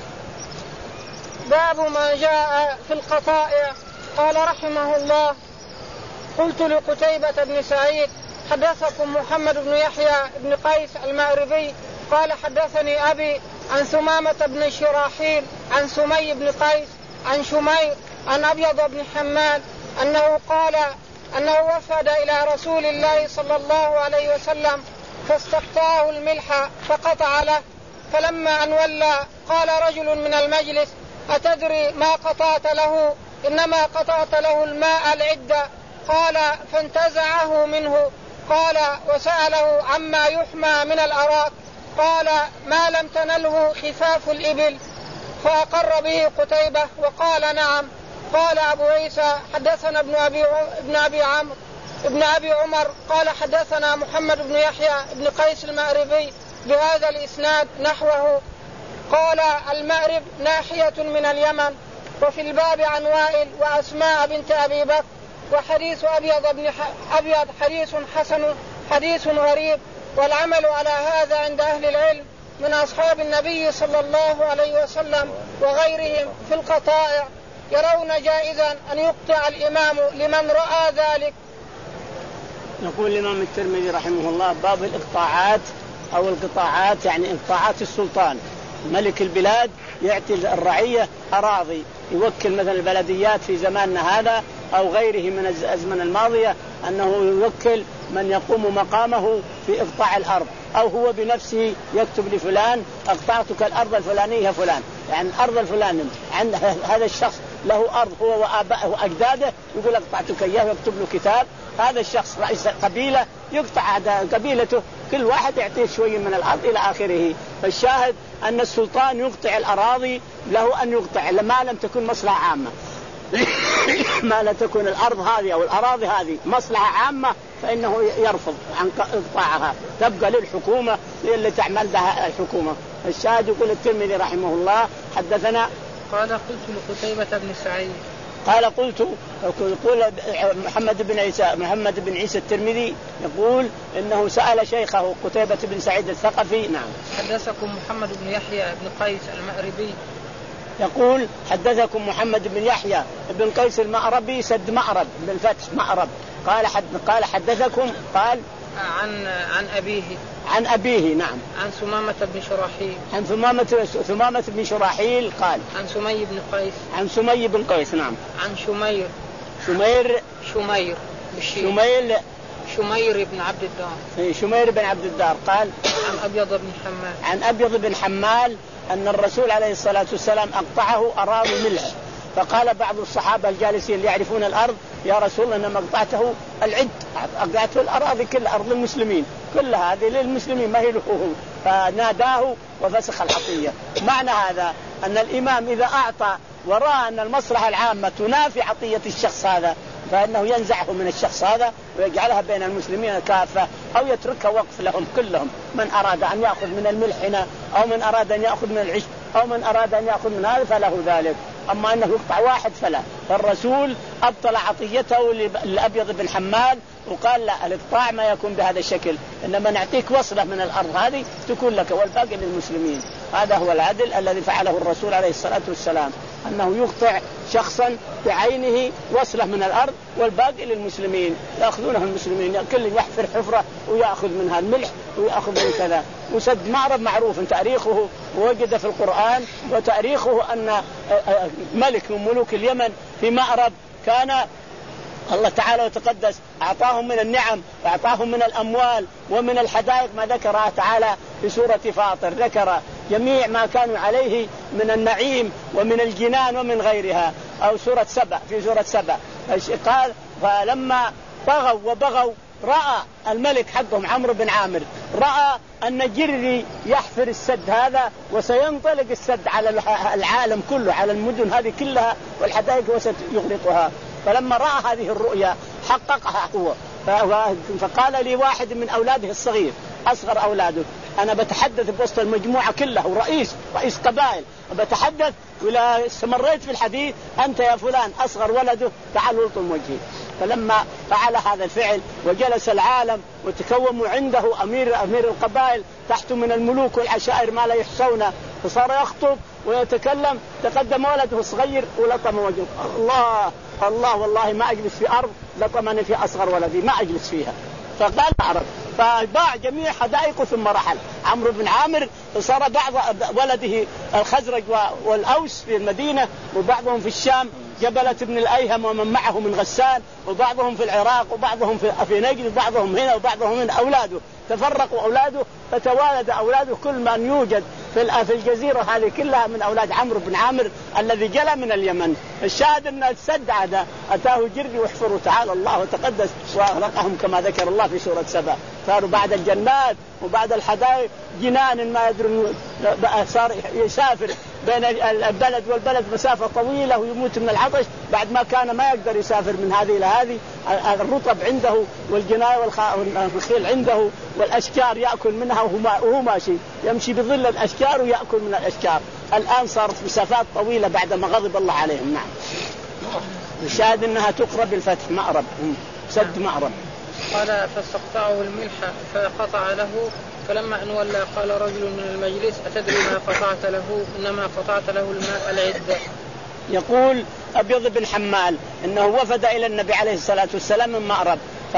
باب ما جاء في القطائع. قال رحمه الله قلت لقتيبة بن سعيد حدثكم محمد بن يحيى بن قيس المأربي قال حدثني أبي عن ثمامة بن شراحيل عن سمي بن قيس عن شمير عن أبيض بن حماد أنه قال أنه وفد إلى رسول الله صلى الله عليه وسلم فاستقطعه الملح فقطع له. فلما أن ولى قال رجل من المجلس أتدري ما قطعت له؟ إنما قطعت له الماء العدة. قال فانتزعه منه. قال وسأله عما يحمى من الأراك. قال ما لم تنله خفاف الإبل. فأقر به قتيبة وقال نعم. قال أبو عيسى حدثنا ابن أبي, ابن أبي عمرو ابن أبي عمر قال حدثنا محمد بن يحيى بن قيس المأربي بهذا الإسناد نحوه. قال المأرب ناحية من اليمن. وفي الباب عن وائل وأسماء بنت أبي بكر. وحديث أبيض بن أبيض حديث حسن حديث غريب. والعمل على هذا عند أهل العلم من أصحاب النبي صلى الله عليه وسلم وغيرهم في القطائع يرون جائزا أن يقطع الإمام لمن رأى ذلك. يقول الإمام الترمذي رحمه الله باب الإقطاعات أو القطاعات يعني إقطاعات السلطان. ملك البلاد يعطي الرعية أراضي يوكل مثلا البلديات في زماننا هذا أو غيره من الأزمنة الماضية أنه يوكل من يقوم مقامه في إقطاع الأرض أو هو بنفسه يكتب لفلان أقطعتك الأرض الفلانية فلان يعني الأرض الفلانية عند هذا الشخص له أرض هو وآبائه وأجداده يقول أقطعتك إياه ويكتب له كتاب. هذا الشخص رئيس قبيلة يقطع قبيلته كل واحد يعطيه شوية من الأرض إلى آخره. فالشاهد أن السلطان يقطع الأراضي له أن يقطع ما لم تكن مصلحة عامة. ما لا تكون الأرض هذه أو الأراضي هذه مصلحة عامة فإنه يرفض عن إقطاعها تبقى للحكومة اللي تعمل بها الحكومة. الشاهد يقول الترمذي رحمه الله حدثنا قال قلت لقتيبة بن سعيد قال قلت يقول محمد بن عيسى محمد بن عيسى الترمذي يقول إنه سأل شيخه قتيبة بن سعيد الثقفي. نعم. حدثكم محمد بن يحيى بن قيس المأربي يقول حدثكم محمد بن يحيى بن قيس المأربي سد مأرب بالفتح مأرب قال حد قال حدثكم قال عن عن أبيه عن أبيه. نعم. عن ثمامة بن شراحيل عن ثمامة ثمامة بن شراحيل قال عن سمي بن قيس عن سمي بن قيس. نعم. عن شمير شمير شمير شمير شمير بن عبد الدار شمير بن عبد الدار قال عن أبيض بن حمال عن أبيض بن حمال أن الرسول عليه الصلاة والسلام أقطعه أراضي ملح. فقال بعض الصحابة الجالسين اللي يعرفون الأرض يا رسول الله أنما أقطعته العد أقطعته الأراضي كل أرض المسلمين كل هذه للمسلمين ما هي له. فناداه وفسخ العطية. معنى هذا أن الإمام إذا أعطى ورأى أن المصلحة العامة تنافي عطية الشخص هذا فإنه ينزعه من الشخص هذا ويجعلها بين المسلمين كافة أو يتركها وقف لهم كلهم. من أراد أن يأخذ من الملح هنا أو من أراد أن يأخذ من العشب أو من أراد أن يأخذ من هذا فله ذلك. أما أنه يقطع واحد فلا. فالرسول أبطل عطيته للأبيض بن حمال وقال لا، الإقطاع ما يكون بهذا الشكل، إنما نعطيك وصلة من الأرض هذه تكون لك والباقي للمسلمين. هذا هو العدل الذي فعله الرسول عليه الصلاة والسلام، أنه يقطع شخصا بعينه وصلة من الأرض والباقي للمسلمين يأخذونه المسلمين، كل يحفر حفرة ويأخذ منها الملح ويأخذ من كذا. وسد مأرب معروف تاريخه ووجد في القرآن، وتاريخه أن ملك من ملوك اليمن في مأرب كان الله تعالى وتقدس أعطاهم من النعم وأعطاهم من الأموال ومن الحدائق ما ذكرها تعالى في سورة فاطر، ذكر جميع ما كانوا عليه من النعيم ومن الجنان ومن غيرها، أو سورة سبع في سورة سبع قال فلما طغوا وبغوا رأى الملك حقهم عمرو بن عامر رأى أن جرذي يحفر السد هذا وسينطلق السد على العالم كله، على المدن هذه كلها والحدائق وسيغرقها. فلما رأى هذه الرؤيا حققها هو، فقال لي واحد من أولاده الصغير أصغر أولاده أنا بتحدث بوسط المجموعة كلها ورئيس رئيس قبائل بتحدث، ولا استمريت في الحديث أنت يا فلان أصغر ولده تعال الطم وجهي. فلما فعل هذا الفعل وجلس العالم وتكوموا عنده أمير أمير القبائل تحت من الملوك والعشائر ما لا يحصون، فصار يخطب ويتكلم، تقدم ولده الصغير ولطم وجهه، الله الله والله ما أجلس في أرض لطمني في أصغر ولدي ما أجلس فيها. فقال أعرض، فباع جميع حدائقه ثم رحل عمرو بن عامر. صار بعض ولده الخزرج والأوس في المدينة وبعضهم في الشام جبلة بن الأيهم ومن معه من غسان، وبعضهم في العراق وبعضهم في نجد وبعضهم هنا وبعضهم من أولاده تفرقوا أولاده، فتوالد أولاده كل من يوجد في الجزيرة هذه كلها من أولاد عمرو بن عامر الذي جلى من اليمن. الشاهد أن السد هذا أتاه جرذي وحفروا تعالى الله وتقدس وأغرقهم كما ذكر الله في سورة سبع. صاروا بعد الجنات وبعد الحدائق جنان ما يدرون، صار يسافر بين البلد والبلد مسافة طويلة ويموت من العطش بعد ما كان ما يقدر يسافر من هذه إلى هذه. الرطب عنده والجناية والخيل عنده والأشجار يأكل منها وهو ماشي يمشي بظل الأشجار ويأكل من الأشجار. الآن صارت مسافات طويلة بعد ما غضب الله عليهم. نعم. الشاهد أنها تقرب بالفتح مأرب، سد مأرب. قال فاستقطعه الملح فقطع له، فلما أن ولى قال رجل من المجلس أتدري ما قطعت له؟ إنما قطعت له الماء العدة. يقول أبيض بن حمال إنه وفد إلى النبي عليه الصلاة والسلام من مأرب،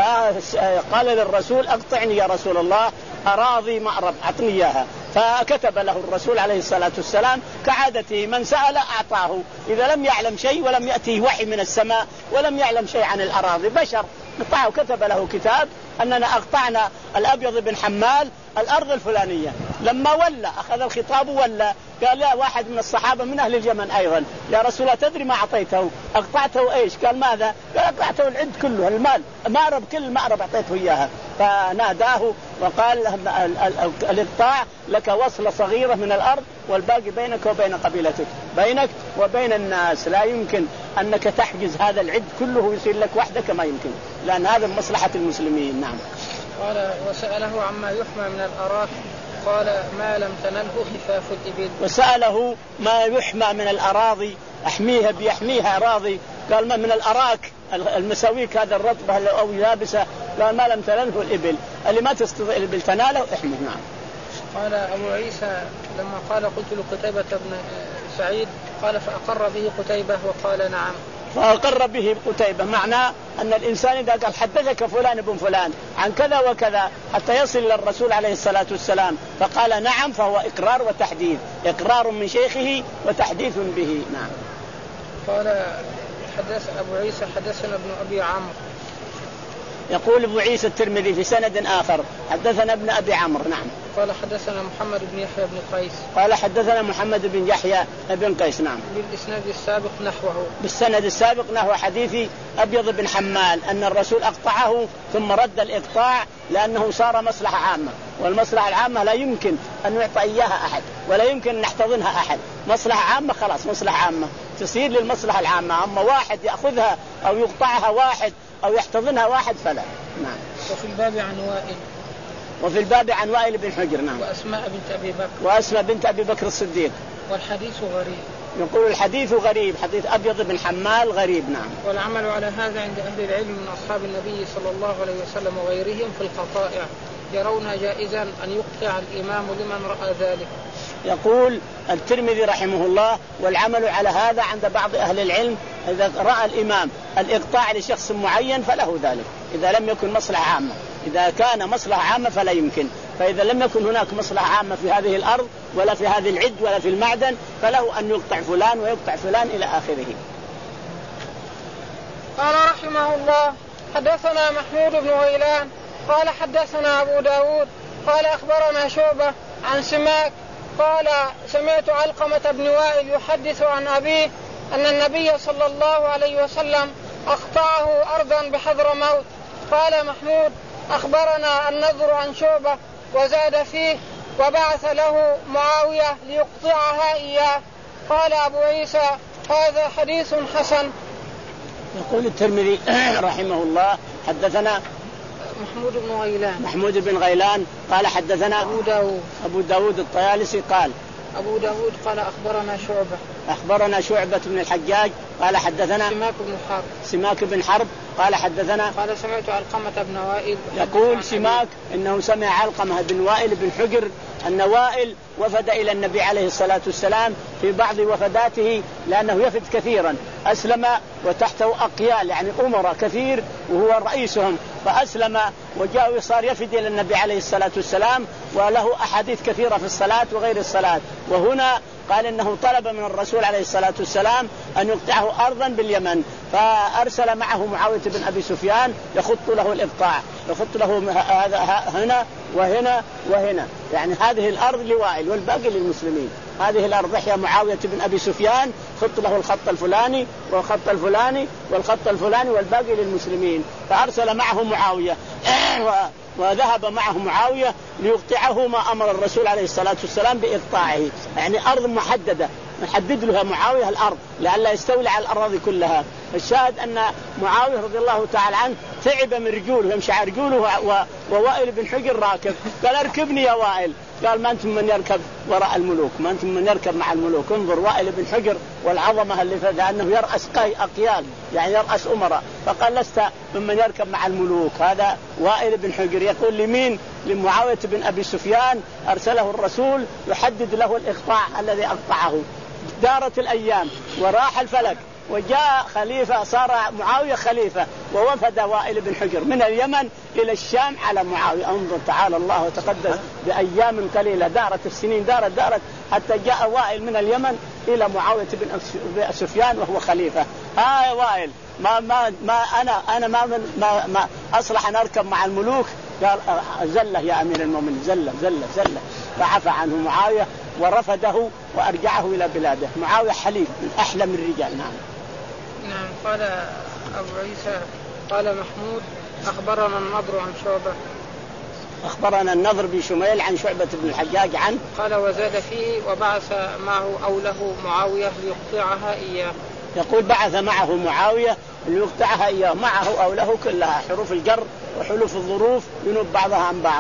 فقال للرسول أقطعني يا رسول الله أراضي مأرب أعطني إياها، فكتب له الرسول عليه الصلاة والسلام كعادته من سأل أعطاه إذا لم يعلم شيء ولم يأتيه وحي من السماء ولم يعلم شيء عن الأراضي بشر قطعه. كتب له كتاب أننا أقطعنا الأبيض بن حمال الأرض الفلانية. لما ولى أخذ الخطاب وولى قال لا واحد من الصحابة من أهل اليمن أيضا يا رسول الله تدري ما أعطيته؟ أقطعته إيش؟ قال ماذا؟ قال أقطعته العد كله المال مأرب كل مأرب أعطيته إياها. فناداه وقال الإقطاع لك وصلة صغيرة من الأرض والباقي بينك وبين قبيلتك، بينك وبين الناس، لا يمكن أنك تحجز هذا العد كله ويصير لك وحدك ما يمكن، لأن هذا مصلحة المسلمين. نعم. قال وسأله عما يحمى من الأراك قال ما لم تنله خفاف الإبل. وسأله ما يحمى من الأراضي أحميها بيحميها أراضي، قال ما من الأراك المساويك هذا الرطبة أو يابسة، قال ما لم تنله الإبل اللي ما تستطيع الإبل تناله احميه. نعم. قال أبو عيسى لما قال قلت لقتيبة بن سعيد قال فأقر به قتيبة وقال نعم. فأقر به قتيبة معناه أن الإنسان إذا قال حدثك فلان ابن فلان عن كذا وكذا حتى يصل إلى الرسول عليه الصلاة والسلام فقال نعم فهو إقرار وتحديث، إقرار من شيخه وتحديث به. نعم. قال حدث أبو عيسى حدثنا ابن أبي عمرو. يقول أبو عيسى الترمذي في سند آخر حدثنا ابن أبي عمرو. نعم. قال حدثنا محمد بن يحيى بن قيس. قال حدثنا محمد بن يحيى بن قيس. نعم. بالإسناد السابق نحوه. بالسند السابق نحو حديث أبيض بن حمال أن الرسول أقطعه ثم رد الإقطاع لأنه صار مصلحة عامة، والمصلحة العامة لا يمكن أن يعطى إياها أحد ولا يمكن أن نحتضنها أحد. مصلحة عامة خلاص مصلحة عامة تصير للمصلحة العامة، أما واحد يأخذها أو يقطعها واحد أو يحتضنها واحد فلا. نعم. وفي الباب عن وائل. وفي الباب عن وائل بن حجر. نعم. وأسماء بنت أبي بكر. وأسماء بنت أبي بكر الصديق. والحديث غريب. يقول الحديث غريب، حديث أبيض بن حمال غريب. نعم. والعمل على هذا عند أهل العلم من أصحاب النبي صلى الله عليه وسلم وغيرهم في القطائع، يرون جائزا أن يقطع الإمام لمن رأى ذلك. يقول الترمذي رحمه الله: والعمل على هذا عند بعض أهل العلم، إذا رأى الإمام الإقطاع لشخص معين فله ذلك، إذا لم يكن مصلحة عامة. إذا كان مصلحة عامة فلا يمكن، فإذا لم يكن هناك مصلحة عامة في هذه الأرض ولا في هذه العد ولا في المعدن فله أن يقطع فلان ويقطع فلان إلى آخره. قال رحمه الله: حدثنا محمود بن غيلان قال حدثنا أبو داود قال أخبرنا شعبة عن سماك قال سمعت علقمة بن وائل يحدث عن أبيه أن النبي صلى الله عليه وسلم أقطعه أرضا بحضرموت. قال محمود: أخبرنا النضر عن شعبة وزاد فيه: وبعث له معاوية ليقطعها إياه. قال أبو عيسى: هذا حديث حسن. يقول الترمذي رحمه الله: حدثنا محمود بن غيلان محمود بن غيلان قال حدثنا أبو داود أبو داود الطيالسي قال أبو داود قال أخبرنا شعبة أخبرنا شعبة بن الحجاج قال حدثنا سماك بن حرب سماك بن حرب قال حدثنا قال سمعت علقمة بن وائل. يقول سماك إنه سمع علقمة بن وائل بن حجر أن وائل وفد إلى النبي عليه الصلاة والسلام في بعض وفداته، لأنه يفد كثيرا، أسلم وتحته أقيال يعني أمراء كثير وهو رئيسهم، فأسلم وجاء وصار يفد إلى النبي عليه الصلاة والسلام، وله أحاديث كثيرة في الصلاة وغير الصلاة. وهنا قال إنه طلب من الرسول عليه الصلاة والسلام أن يقطعه أرضا باليمن، فأرسل معه معاوية بن أبي سفيان يخط له الإقطاع، يخط له هنا وهنا وهنا، يعني هذه الأرض لوائل والباقي للمسلمين. هذه الأرض يحيى معاوية بن أبي سفيان، خط له الخط الفلاني والخط الفلاني والخط الفلاني والباقي للمسلمين. فأرسل معه معاوية وذهب معه معاوية ليقطعه ما أمر الرسول عليه الصلاة والسلام بإقطاعه، يعني أرض محددة نحدد لها معاوية الأرض لئلا يستولي على الأراضي كلها. الشاهد أن معاوية رضي الله تعالى عنه تعب من رجوله، يمشي على رجوله ووائل بن حجر راكب، قال اركبني يا وائل، قال ما أنتم من يركب وراء الملوك، ما أنتم من يركب مع الملوك. انظر وائل بن حجر والعظمة اللي فيه، لأنه يرأس أقيال يعني يرأس أمراء، فقال لست ممن يركب مع الملوك. هذا وائل بن حجر يقول لمين؟ لمعاوية بن أبي سفيان، أرسله الرسول يحدد له الإقطاع الذي أقطعه. دارت الأيام وراح الفلك وجاء خليفة، صار معاوية خليفة، ووفد وائل بن حجر من اليمن إلى الشام على معاوية. انظر تعالى الله وتقدس بأيام قليلة دارت السنين، دارت دارت حتى جاء وائل من اليمن إلى معاوية بن سفيان وهو خليفة. ها وائل ما ما ما أنا أنا ما من ما ما أصلح أن أركب مع الملوك. قال زله يا أمير المؤمنين، زله زله زله، فعفى عنه معاوية ورفده وأرجعه إلى بلاده. معاوية حليف من أحلم الرجال. نعم. نعم. قال أبو عيسى قال محمود: أخبرنا النضر عن شعبة أخبرنا النضر بن شميل عن شعبة بن الحجاج عن قال وزاد فيه: وبعث معه أوله معاوية ليقطعها إياه. يقول بعث معه معاوية ليقطعها إياه، معه أوله كلها حروف الجر وحروف الظروف ينوب بعضها عن بعض.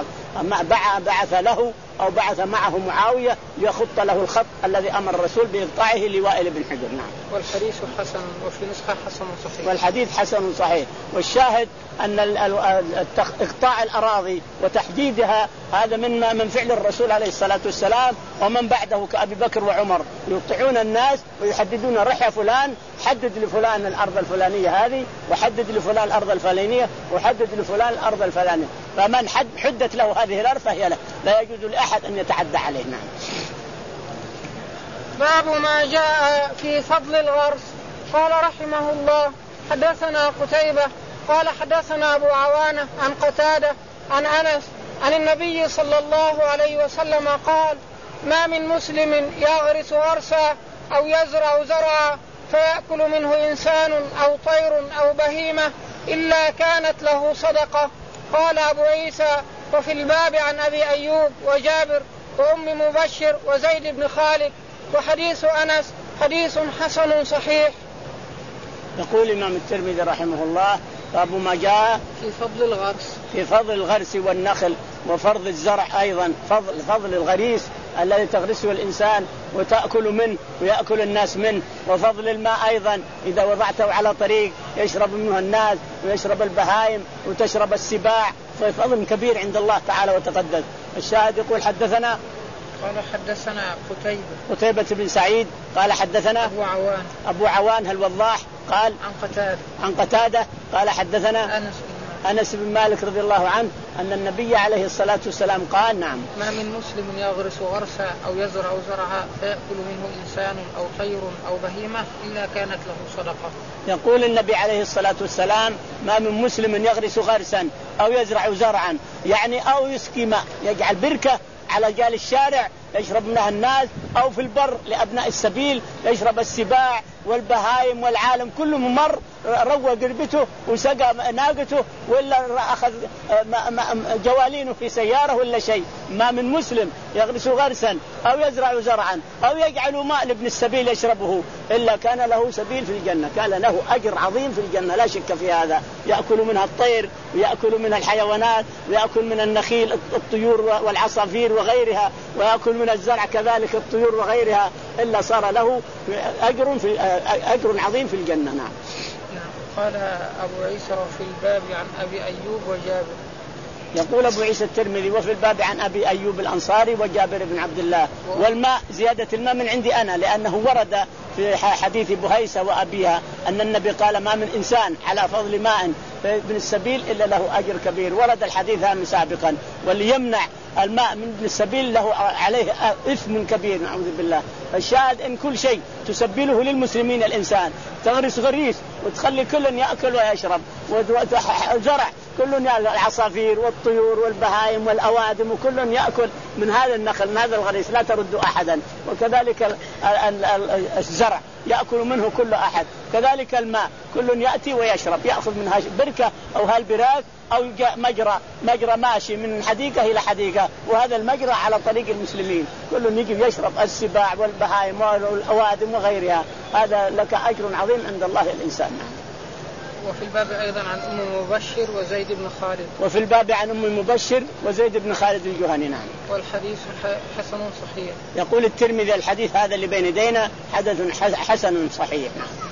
بعث له أو بعث معه معاوية ليخط له الخط الذي أمر الرسول بإقطاعه لوائل بن حجر. نعم. والحديث حسن، وفي نسخة حسن صحيح. والحديث حسن صحيح. والشاهد أن إقطاع الأراضي وتحديدها هذا من من فعل الرسول عليه الصلاة والسلام ومن بعده كأبي بكر وعمر، يقطعون الناس ويحددون رحى فلان، حدد لفلان الأرض الفلانية هذه، وحدد لفلان الأرض الفلانية، وحدد لفلان الأرض الفلانية، فمن حد حدت له هذه الأرض فهي له، لا يجوز لأحد أن يتعدى عليه. نعم. باب ما جاء في فضل الغرس. قال رحمه الله: حدثنا قتيبة قال حدثنا أبو عوانة عن قتادة عن أنس عن النبي صلى الله عليه وسلم قال: ما من مسلم يغرس غرسا أو يزرع زرعا فيأكل منه إنسان أو طير أو بهيمة إلا كانت له صدقة. قال أبو عيسى: وفي الباب عن أبي أيوب وجابر وأم مبشر وزيد بن خالد. وحديث أنس حديث حسن صحيح. يقول الإمام الترمذي رحمه الله: باب ما جاء في فضل الغرس في فضل الغرس والنخل وفرض الزرع، أيضا فضل, فضل الغريس الذي تغرسه الإنسان وتأكل منه ويأكل الناس منه. وفضل الماء أيضا إذا وضعته على طريق يشرب منه الناس ويشرب البهائم وتشرب السباع، ففضل كبير عند الله تعالى وتقدس. الشاهد يقول حدثنا قال حدثنا قتيبة قتيبة بن سعيد قال حدثنا أبو عوان أبو عوان الوضاح قال عن قتادة عن قتادة قال حدثنا أنس أنس بن مالك رضي الله عنه أن النبي عليه الصلاة والسلام قال نعم ما من مسلم يغرس غرسا أو يزرع زرعا فيأكل منه إنسان أو طير أو بهيمة إلا كانت له صدقة. يقول النبي عليه الصلاة والسلام ما من مسلم يغرس غرسا أو يزرع زرعا يعني أو يسقي ماء يجعل بركة على جال الشارع يشرب منها الناس أو في البر لأبناء السبيل يشرب السباع والبهائم والعالم كله ممر روى قربته وسقى ناقته ولا أخذ جوالينه في سيارة ولا شيء. ما من مسلم يغرس غرسا أو يزرع زرعا أو يجعل ماء لابن السبيل يشربه إلا كان له سبيل في الجنة، كان له أجر عظيم في الجنة لا شك في هذا. يأكل منها الطير ويأكل منها الحيوانات ويأكل من النخيل الطيور والعصافير وغيرها ويأكل من الزرع كذلك الطيور وغيرها إلا صار له أجر في أجر عظيم في الجنة. نعم. قال أبو عيسى وفي الباب عن أبي أيوب وجابر. يقول أبو عيسى الترمذي وفي الباب عن أبي أيوب الأنصاري وجابر بن عبد الله. والماء زيادة الماء من عندي أنا لأنه ورد في حديث بهيسة وأبيها أن النبي قال ما من إنسان على فضل ماء ابن السبيل إلا له أجر كبير. ورد الحديث هذا سابقا. واللي يمنع الماء من ابن السبيل له عليه إثم كبير نعوذ بالله. فالشاهد إن كل شيء تسبله للمسلمين الإنسان تغرس غريس وتخلي كل يأكل ويشرب وزرع كل العصافير والطيور والبهائم والأوادم وكل يأكل من هذا النخل من هذا الغريس لا ترد أحدا. وكذلك الزرع يأكل منه كل أحد. كذلك الماء كل يأتي ويشرب يأخذ منها بركة أو هالبراك أو مجرى مجرى ماشي من حديقة إلى حديقة وهذا المجرى على طريق المسلمين كل يجي يشرب السباع والبهائم والأوادم وغيرها. هذا لك أجر عظيم عند الله الإنسان. وفي الباب أيضا عن أم مبشر وزيد بن خالد. وفي الباب عن أم مبشر وزيد بن خالد الجهني. نعم. والحديث حسن صحيح. يقول الترمذي الحديث هذا اللي بين يدينا حدث حسن صحيح. نعم.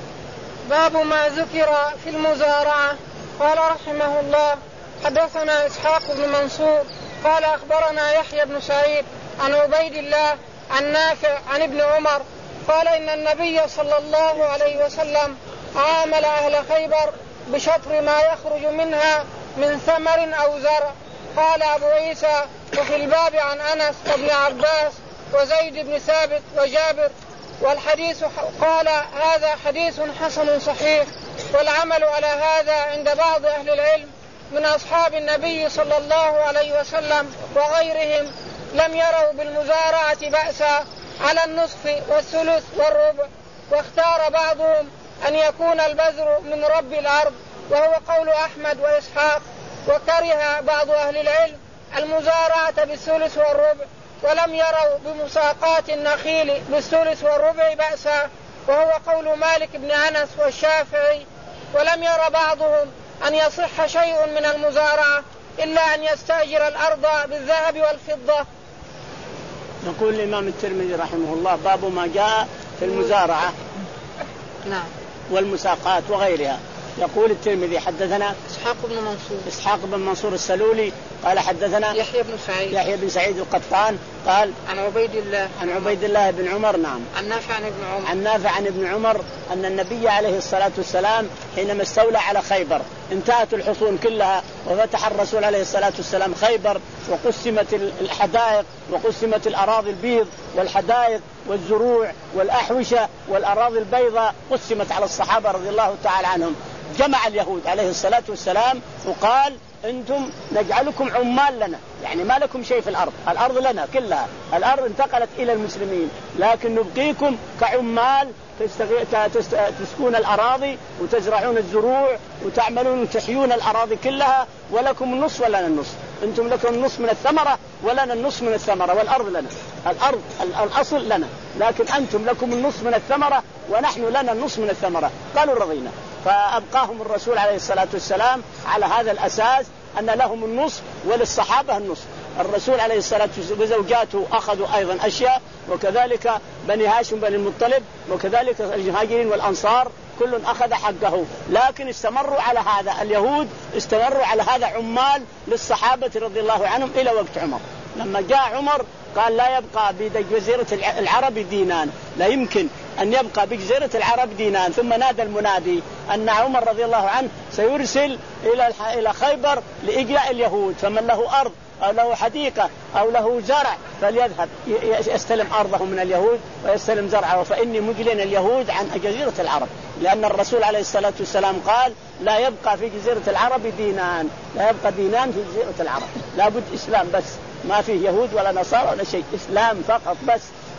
باب ما ذكر في المزارعة. قال رحمه الله حدثنا إسحاق بن منصور قال أخبرنا يحيى بن سعيد عن عبيد الله عن نافع عن ابن عمر قال إن النبي صلى الله عليه وسلم عامل أهل خيبر بشطر ما يخرج منها من ثمر أو زرع. قال أبو عيسى وفي الباب عن أنس وابن عباس وزيد بن ثابت وجابر. والحديث قال هذا حديث حسن صحيح. والعمل على هذا عند بعض أهل العلم من أصحاب النبي صلى الله عليه وسلم وغيرهم لم يروا بالمزارعة بأسا على النصف والثلث والربع. واختار بعضهم أن يكون البذر من رب الأرض وهو قول أحمد وإسحاق. وكره بعض أهل العلم المزارعة بالثلث والربع ولم يروا بمساقات النخيل بالثلث والربع بأسا وهو قول مالك بن أنس والشافعي. ولم ير بعضهم أن يصح شيء من المزارعة إلا أن يستأجر الأرض بالذهب والفضة. يقول الإمام الترمذي رحمه الله باب ما جاء في المزارعة نعم والمساقات وغيرها. يقول الترمذي حدثنا إسحاق بن منصور إسحاق بن منصور السلولي قال حدثنا يحيى بن سعيد يحيى بن سعيد القطان قال عن عبيد الله عن عبيد الله بن عمر. نعم. عن نافع عن ابن عمر عن نافع عن ابن عمر أن النبي عليه الصلاة والسلام حينما استولى على خيبر انتهت الحصون كلها وفتح الرسول عليه الصلاة والسلام خيبر وقسمت الحدائق وقسمت الأراضي البيض والحدائق والزروع والأحوشة والأراضي البيضاء قسمت على الصحابة رضي الله تعالى عنهم. جمع اليهود عليه الصلاة والسلام وقال أنتم نجعلكم عمال لنا يعني ما لكم شيء في الأرض الأرض لنا كلها الأرض انتقلت إلى المسلمين لكن نبقيكم كعمال تسكون الأراضي وتزرعون الزروع وتعملون تحيون الأراضي كلها ولكم النصف ولنا النصف. أنتم لكم النصف من الثمرة ولنا النصف من الثمرة والأرض لنا الأرض الأصل لنا لكن أنتم لكم النصف من الثمرة ونحن لنا النصف من الثمرة. قالوا رضينا. فأبقاهم الرسول عليه الصلاة والسلام على هذا الأساس أن لهم النصف وللصحابة النصف. الرسول عليه الصلاة والسلام وزوجاته أخذوا أيضا أشياء، وكذلك بني هاشم بني المطلب، وكذلك المهاجرين والأنصار كل أخذ حقه. لكن استمروا على هذا، اليهود استمروا على هذا عمال للصحابة رضي الله عنهم إلى وقت عمر. لما جاء عمر قال لا يبقى بجزيرة العرب دينان، لا يمكن أن يبقى بجزيرة العرب دينان. ثم نادى المنادي أن عمر رضي الله عنه سيرسل إلى إلى خيبر لإجلاء اليهود، فمن له أرض أو له حديقة أو له زرع فليذهب يستلم أرضه من اليهود ويستلم زرعه، فإني مجلن اليهود عن جزيرة العرب. لأن الرسول عليه الصلاة والسلام قال لا يبقى في جزيرة العرب دينان، لا يبقى دينان في جزيرة العرب، لابد إسلام بس، ما فيه يهود ولا نصارى ولا شيء، إسلام فقط بس.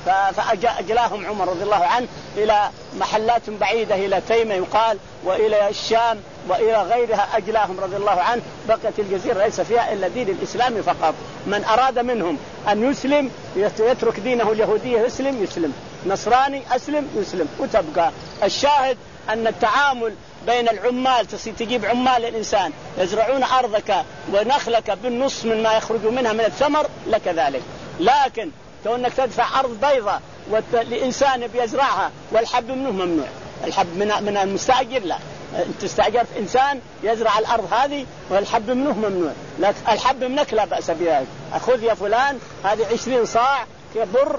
فأجلاهم عمر رضي الله عنه إلى محلات بعيدة، إلى تيمة يقال وإلى الشام وإلى غيرها، أجلاهم رضي الله عنه. بقت الجزيرة ليس فيها إلا دين الإسلام فقط. من أراد منهم أن يسلم يترك دينه اليهودية يسلم يسلم، نصراني أسلم يسلم، وتبقى. الشاهد أن التعامل بين العمال، تجيب عمال الإنسان يزرعون أرضك ونخلك بالنص من ما يخرج منها من الثمر لك ذلك، لكن كونك تدفع أرض بيضاء لإنسان بيزرعها والحب منه ممنوع. الحب من من المستأجر لا، أنت استأجرت إنسان يزرع الأرض هذه والحب منه ممنوع، لكن الحب منك لا بأس بذلك. أخذ يا فلان هذه عشرين صاع كبر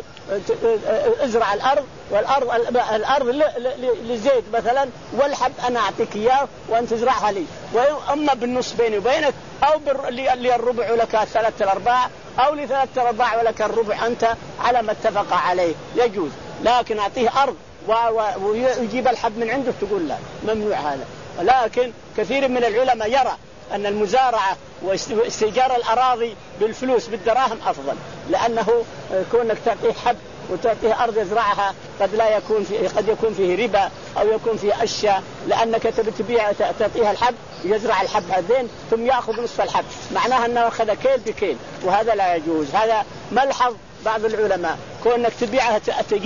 ازرع الأرض، والأرض الأرض لزيد مثلا، والحب أنا أعطيك إياه وأنت تزرعها لي، وأما بالنص بيني وبينك أو للربع لك ثلاثة الأرباع أو لثلاثة الأرباع ولك الربع أنت على ما اتفق عليه يجوز. لكن أعطيه أرض ويجيب الحب من عنده تقول لا، ممنوع هذا. ولكن كثير من العلماء يرى أن المزارعة واستئجار الأراضي بالفلوس بالدراهم أفضل، لأنه كونك تعطيه حب وتعطيه أرض يزرعها قد لا يكون فيه، قد يكون فيه ربا أو يكون فيه أشياء، لأنك تبيع تعطيها الحب يزرع الحب هذين ثم يأخذ نصف الحب، معناها أنه أخذ كيل بكيل، وهذا لا يجوز. هذا ملحظ بعض العلماء، كونك تبيعها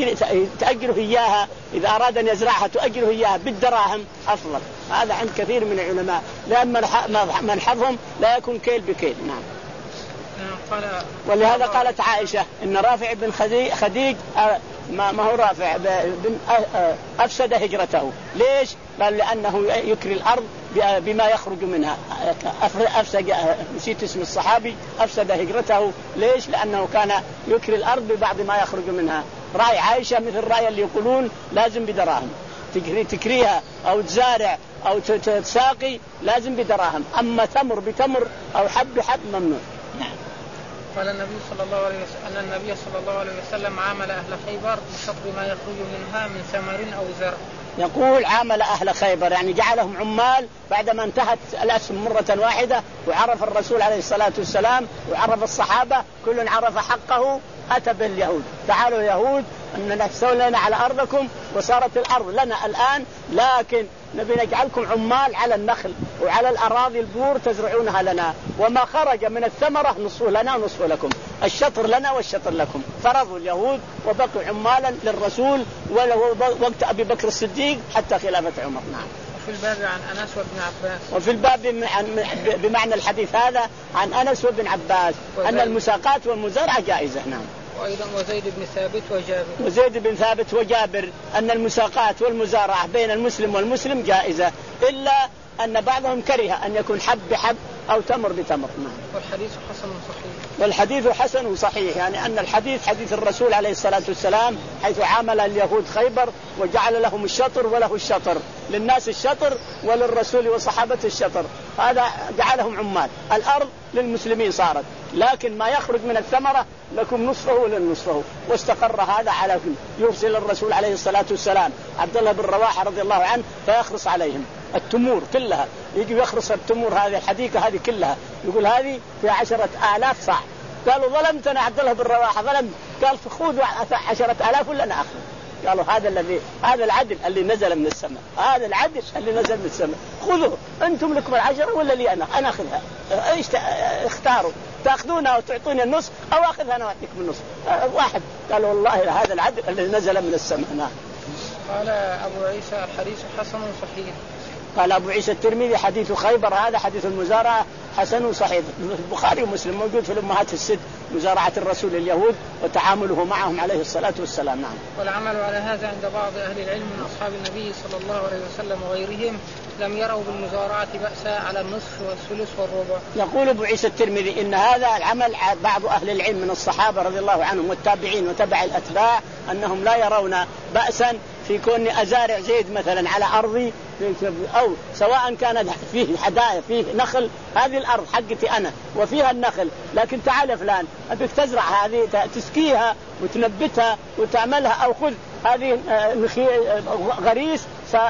تأجره إياها، إذا أراد أن يزرعها تأجره إياها بالدراهم أفضل. هذا عند كثير من العلماء، لأن منحفهم لا يكون كيل بكيل. نعم. ولهذا قالت عائشة إن رافع بن خديج ما هو رافع بن أفسد هجرته. ليش؟ قال لأنه يكري الأرض بما يخرج منها. أفسد، نسيت اسم الصحابي، أفسد هجرته. ليش؟ لأنه كان يكري الأرض ببعض ما يخرج منها. رأي عائشة مثل رأي اللي يقولون لازم بدراهم، تكري تكريها أو تزارع أو تساقي لازم بدراهم، أما تمر بتمر أو حب بحب ممنوع. قال النبي صلى الله عليه وسلم أن النبي صلى الله عليه وسلم عامل أهل خيبر بشطر ما يخرج منها من ثمر أو زرع. يقول عامل أهل خيبر يعني جعلهم عمال بعدما انتهت الأسهم مرة واحدة، وعرف الرسول عليه الصلاة والسلام وعرف الصحابة كل عرف حقه، أتى باليهود. تعالوا يهود أننا استولينا على أرضكم وصارت الأرض لنا الآن، لكن نبي نجعلكم عمال على النخل وعلى الأراضي البور تزرعونها لنا، وما خرج من الثمرة نصفه لنا ونصفه لكم، الشطر لنا والشطر لكم. فرضوا اليهود وبقوا عمالا للرسول وله وقت أبي بكر الصديق حتى خلافة عمر. نعم. وفي الباب عن أنس وابن عباس. وفي الباب بمعنى الحديث هذا عن أنس وابن عباس أن المساقات والمزارعة جائزة. نعم. وأيضا وزيد بن ثابت وجابر. وزيد بن ثابت وجابر أن المساقات والمزارعة بين المسلم والمسلم جائزة، إلا أن بعضهم كره أن يكون حب بحب أو تمر بتمر. نعم. والحديث حسن صحيح. والحديث حسن صحيح، يعني أن الحديث حديث الرسول عليه الصلاة والسلام حيث عامل اليهود خيبر وجعل لهم الشطر وله الشطر، للناس الشطر وللرسول وصحابة الشطر، هذا جعلهم عمال. الأرض للمسلمين صارت، لكن ما يخرج من الثمرة لكم نصفه وللنصفه. واستقر هذا على كل. يرسل الرسول عليه الصلاة والسلام عبد الله بن رواحة رضي الله عنه فيخرص عليهم التمور كلها، يجي يخرص التمور هذه الحديقة هذه كلها، يقول هذه في عشرة آلاف صاع. قالوا ظلمتنا عبد الله بن رواحة، ظلم. قال خذوا عشرة آلاف ولا أنا أخذ. قالوا هذا الذي هذا العدل اللي نزل من السماء، هذا العدل اللي نزل من السماء، خذوا أنتم لكم العشرة ولا لي أنا أنا أخذها. إيش اختاروا، تأخذونها وتعطوني النص أو أخذها أنا وأعطيكم النص. واحد قالوا والله هذا العدل اللي نزل من السماء. قال أبو عيسى الحديث حسن صحيح. قال أبو عيسى الترمذي حديث خيبر هذا حديث المزارعة حسن صحيح. البخاري ومسلم موجود في الأمهات الست مزارعة الرسول اليهود وتعامله معهم عليه الصلاة والسلام. نعم. والعمل على هذا عند بعض أهل العلم من أصحاب النبي صلى الله عليه وسلم وغيرهم لم يروا بالمزارعة بأسا على النصف والثلث والربع. يقول أبو عيسى الترمذي إن هذا العمل بعض أهل العلم من الصحابة رضي الله عنهم والتابعين وتبع الأتباع أنهم لا يرون بأسا في كون أزارع زيد مثلا على أرضي أو سواء كانت فيه حدائق فيه نخل، هذه الأرض حقتي أنا وفيها النخل، لكن تعال فلان أبيك تزرع هذه تسقيها وتنبتها وتعملها، أو خذ هذه غريس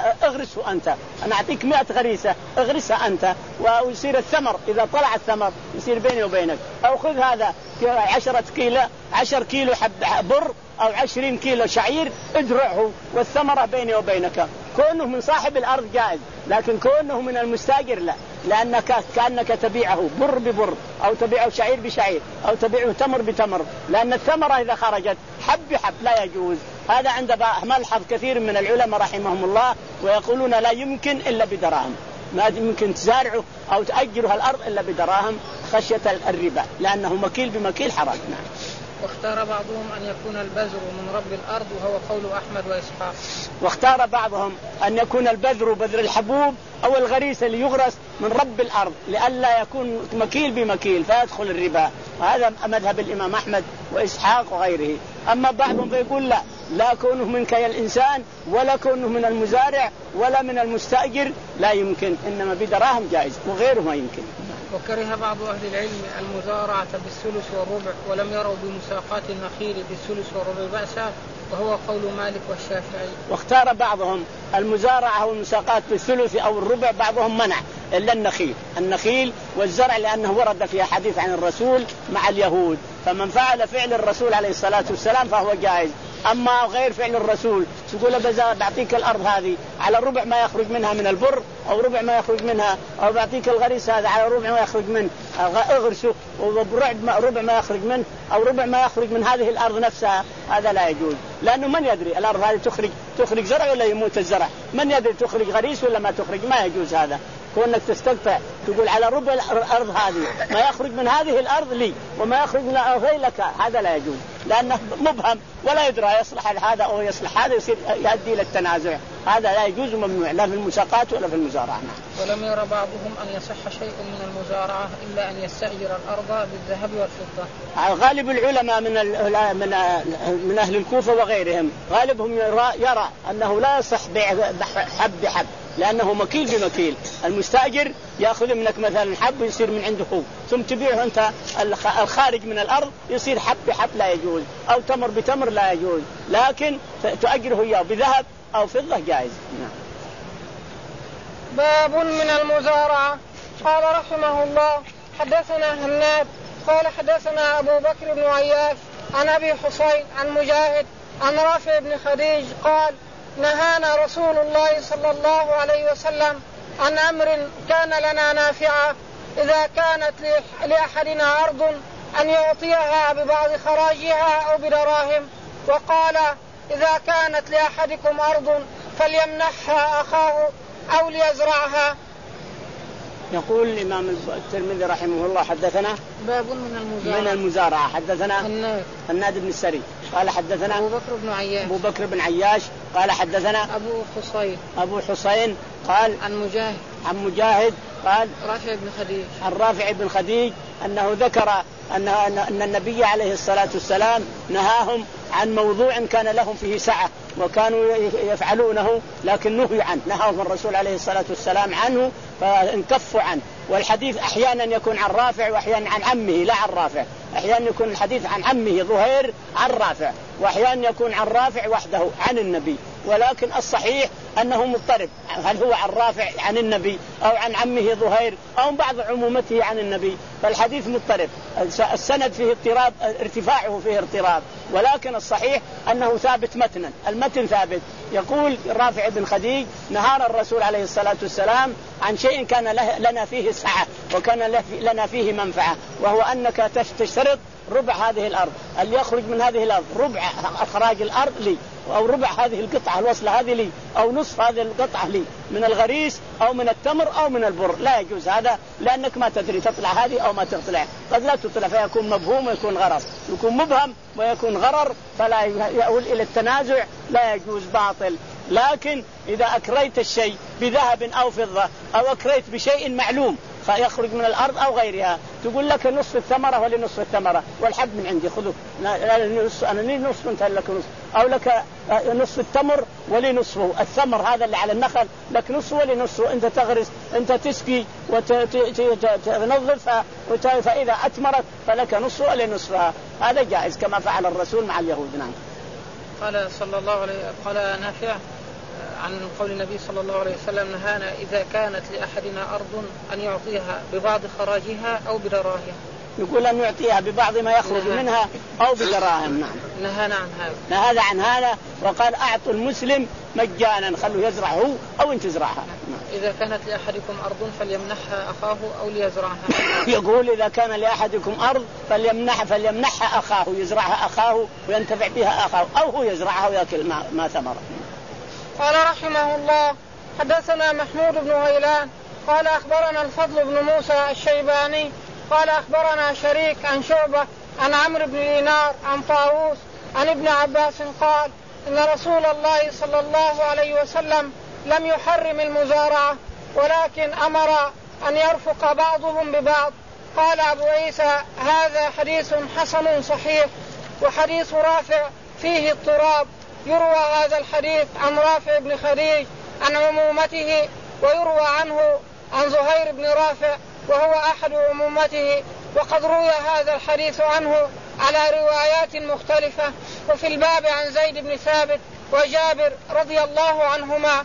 اغرسه أنت، أنا أعطيك مئة غريسة اغرسها أنت ويصير الثمر، إذا طلع الثمر يصير بيني وبينك، أو خذ هذا عشرة كيلو عشر كيلو حب بر أو عشرين كيلو شعير ادرعه والثمرة بيني وبينك. كونه من صاحب الأرض جائز، لكن كونه من المستاجر لا، لأنك كأنك تبيعه بر ببر أو تبيعه شعير بشعير أو تبيعه تمر بتمر، لأن الثمرة إذا خرجت حب بحب لا يجوز. هذا عند ملحظ كثير من العلماء رحمهم الله، ويقولون لا يمكن إلا بدراهم، ما يمكن تزارعه أو تأجره الأرض إلا بدراهم خشية الربا، لأنه مكيل بمكيل حرام. نعم. واختار بعضهم أن يكون البذر من رب الأرض وهو قول أحمد وإسحاق. واختار بعضهم أن يكون البذر بذر الحبوب أو الغريس اللي يغرس من رب الأرض لئلا يكون مكيل بمكيل فيدخل الربا، وهذا مذهب الإمام أحمد وإسحاق وغيره. أما بعضهم فيقول لا لا كونه من كي الإنسان ولا كونه من المزارع ولا من المستأجر لا يمكن، إنما بدراهم جائز وغيره ما يمكن. وكره بعض أهل العلم المزارعة بالثلث والربع ولم يروا بمساقات النخيل بالثلث والربع بأسا، وهو قول مالك والشافعي. واختار بعضهم المزارعة والمساقات بالثلث أو الربع، بعضهم منع إلا النخيل النخيل والزرع، لأنه ورد فيها حديث عن الرسول مع اليهود، فمن فعل فعل الرسول عليه الصلاة والسلام فهو جائز. أما غير فعل الرسول تقول بعطيك الأرض هذه على ربع ما يخرج منها من البر أو ربع ما يخرج منها، أو بعطيك الغريس هذا على ربع ما يخرج منه اغرسه وربع ما يخرج منه أو ربع ما يخرج من هذه الأرض نفسها، هذا لا يجوز، لأنه من يدري الأرض هذه تخرج تخرج زرع ولا يموت الزرع، من يدري تخرج غريس ولا ما تخرج، ما يجوز هذا. كونك تستقطع تقول على ربع الأرض هذه ما يخرج من هذه الأرض لي وما يخرج من الأرض لك، هذا لا يجوز، لأنه مبهم ولا يدرى يصلح هذا أو يصلح هذا، يصير يؤدي إلى التنازع، هذا لا يجوز وممنوع لا في المساقات ولا في المزارعة. ولم يرى بعضهم أن يصح شيء من المزارعة إلا أن يستأجر الأرض بالذهب والفضة. غالب العلماء من من من أهل الكوفة وغيرهم غالبهم يرى, يرى أنه لا يصح بيع حب بحب، لأنه مكيل بمكيل. المستأجر يأخذ منك مثلا حب ويصير من عنده هو، ثم تبيعه أنت الخارج من الأرض يصير حب بحب لا يجوز، أو تمر بتمر لا يجوز، لكن تؤجره إياه بذهب أو فضة جائز. باب من المزارعة. قال رحمه الله حدثنا هناد قال حدثنا أبو بكر بن عياش عن أبي حسين عن مجاهد عن رافع بن خديج قال نهانا رسول الله صلى الله عليه وسلم عن أمر كان لنا نافعا، إذا كانت لأحدنا أرض أن يعطيها ببعض خراجها أو بدراهم، وقال إذا كانت لأحدكم أرض فليمنحها أخاه أو ليزرعها. يقول الإمام الترمذي رحمه الله حدثنا باب من المزارعة, من المزارعة. حدثنا هناد هناد بن السري قال حدثنا أبو بكر بن عياش أبو بكر بن عياش قال حدثنا أبو حسين أبو حسين قال عن مجاهد عن مجاهد قال رافع بن خديج عن رافع بن خديج أنه ذكر أن أن النبي عليه الصلاة والسلام نهاهم عن موضوع كان لهم فيه سعة وكانوا يفعلونه لكن نهي عنه، نهاهم الرسول عليه الصلاة والسلام عنه فانكفوا عنه. والحديث أحيانا يكون عن رافع وأحيانا عن عمه لا عن رافع، أحيانا يكون الحديث عن عمه ظهير عن رافع، وأحيانا يكون عن رافع وحده عن النبي، ولكن الصحيح أنه مضطرب، هل هو عن رافع عن النبي أو عن عمه ظهير أو بعض عمومته عن النبي، فالحديث مضطرب، السند فيه اضطراب، ارتفاعه فيه اضطراب، ولكن الصحيح أنه ثابت متنا، المتن ثابت. يقول رافع بن خديج نهانا الرسول عليه الصلاة والسلام عن شيء كان لنا فيه سعة وكان لنا فيه منفعة، وهو أنك تشترط ربع هذه الأرض، اللي يخرج من هذه الأرض ربع أخراج الأرض لي، أو ربع هذه القطعة الوصلة هذه لي، أو نصف هذه القطعة لي من الغريس أو من التمر أو من البر، لا يجوز هذا، لأنك ما تدري تطلع هذه أو ما تطلع، قد لا تطلع فيكون مبهوم ويكون غرر، يكون مبهم ويكون غرر فلا يؤول إلى التنازع، لا يجوز باطل. لكن إذا أكريت الشيء بذهب أو فضة أو أكريت بشيء معلوم فيخرج من الأرض أو غيرها، تقول لك نصف الثمرة ولنصف الثمرة والحب من عندي خذوا، أنا لي نصف أنت لك نصف، أو لك نصف التمر ولنصفه، الثمر هذا اللي على النخل لك نصف ولنصفه، أنت تغرس أنت تسقي وتنظفها فإذا أثمرت فلك نصف ولنصفها، هذا جائز كما فعل الرسول مع اليهود. نعم. قال صلى الله عليه قال نافع عن قول النبي صلى الله عليه وسلم نهانا إذا كانت لأحدنا أرض أن يعطيها ببعض خراجها أو بدراهم. يقول أن يعطيها ببعض ما يخرج نهان. منها أو بدراهم. نعم. نهانا عن هذا. نهانا عن هذا وقال أعطوا المسلم مجانا خلوا يزرعه أو أن تزرعها. نعم. إذا كانت لأحدكم أرض فليمنحها أخاه أو ليزرعها. يقول إذا كان لأحدكم أرض فليمنح فليمنحها أخاه يزرعها أخاه وينتفع بها أخاه أو هو يزرعها ويأكل ما, ما ثمر. قال رحمه الله حدثنا محمود بن غيلان قال أخبرنا الفضل بن موسى الشيباني قال أخبرنا شريك عن شعبة عن عمرو بن دينار عن طاووس عن ابن عباس قال إن رسول الله صلى الله عليه وسلم لم يحرم المزارعة ولكن أمر أن يرفق بعضهم ببعض. قال أبو عيسى هذا حديث حسن صحيح. وحديث رافع فيه اضطراب، يروى هذا الحديث عن رافع بن خديج عن عمومته ويروى عنه عن زهير بن رافع وهو أحد عمومته، وقد روي هذا الحديث عنه على روايات مختلفة. وفي الباب عن زيد بن ثابت وجابر رضي الله عنهما.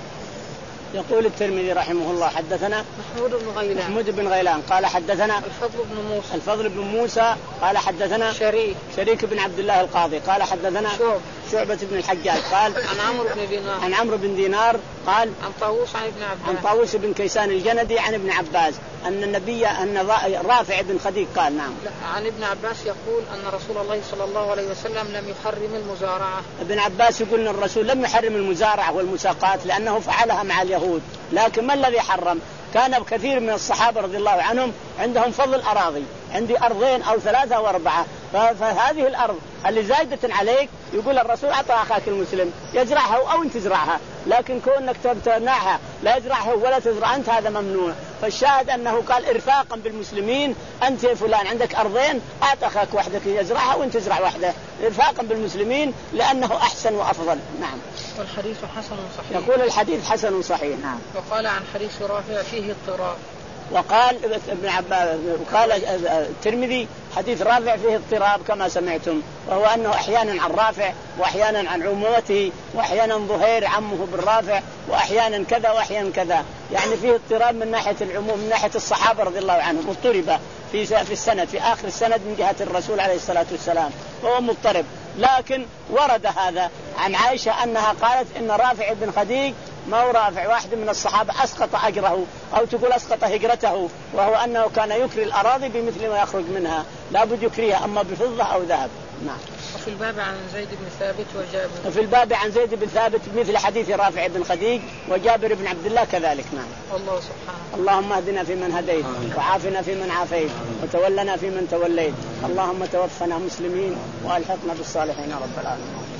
يقول الترمذي رحمه الله حدثنا محمود بن غيلان محمود بن غيلان قال حدثنا الفضل بن موسى الفضل بن موسى قال حدثنا شريك شريك بن عبد الله القاضي قال حدثنا شعب شعبة بن الحجاج قال عن عمرو بن دينار عن عمرو بن دينار قال عن طاووس عن ابن عباس عن طاووس بن كيسان الجندي عن ابن عباس أن النبي أن رافع بن خديج قال نعم عن ابن عباس يقول أن رسول الله صلى الله عليه وسلم لم يحرم المزارعة. ابن عباس يقول أن الرسول لم يحرم المزارعة والمساقات لأنه فعلها مع اليهود، لكن ما الذي حرم؟ كان كثير من الصحابة رضي الله عنهم عندهم فضل أراضي، عندي أرضين أو ثلاثة أو أربعة، فهذه الأرض اللي زايدة عليك يقول الرسول أعطى أخاك المسلم يزرعها أو أنت تزرعها، لكن كونك تمنعها لا يزرعها ولا تزرع أنت هذا ممنوع. فالشاهد أنه قال إرفاقا بالمسلمين أنت يا فلان عندك أرضين أعطى أخاك وحدك يزرعها وأنت تزرع وحده، إرفاقا بالمسلمين لأنه أحسن وأفضل. نعم. والحديث حسن صحيح. يقول الحديث حسن صحيح. نعم. وقال عن حديث رافع فيه اضطراب. وقال ابن عباس وقال الترمذي حديث رافع فيه اضطراب كما سمعتم، وهو أنه أحيانا عن رافع وأحيانا عن عمومته وأحيانا ظهير عمه بالرافع وأحيانا كذا وأحيانا كذا، يعني فيه اضطراب من ناحية العموم من ناحية الصحابة رضي الله عنهم، اضطرب في في السند في آخر السند من جهة الرسول عليه الصلاة والسلام وهو مضطرب. لكن ورد هذا عن عائشة أنها قالت إن رافع بن خديج ما هو رافع واحد من الصحابة أسقط أجره أو تقول أسقط هجرته، وهو أنه كان يكري الأراضي بمثل ما يخرج منها، لا بد يكريها أما بفضة أو ذهب. نعم. وفي الباب عن زيد بن ثابت وجابر وفي الباب عن زيد بن ثابت مثل حديث رافع بن خديج وجابر بن عبد الله كذلك. نعم. الله سبحانه. اللهم اهدنا فيمن هديت وعافنا فيمن عافيت وتولنا فيمن توليت، اللهم توفنا مسلمين وألحقنا بالصالحين رب العالمين.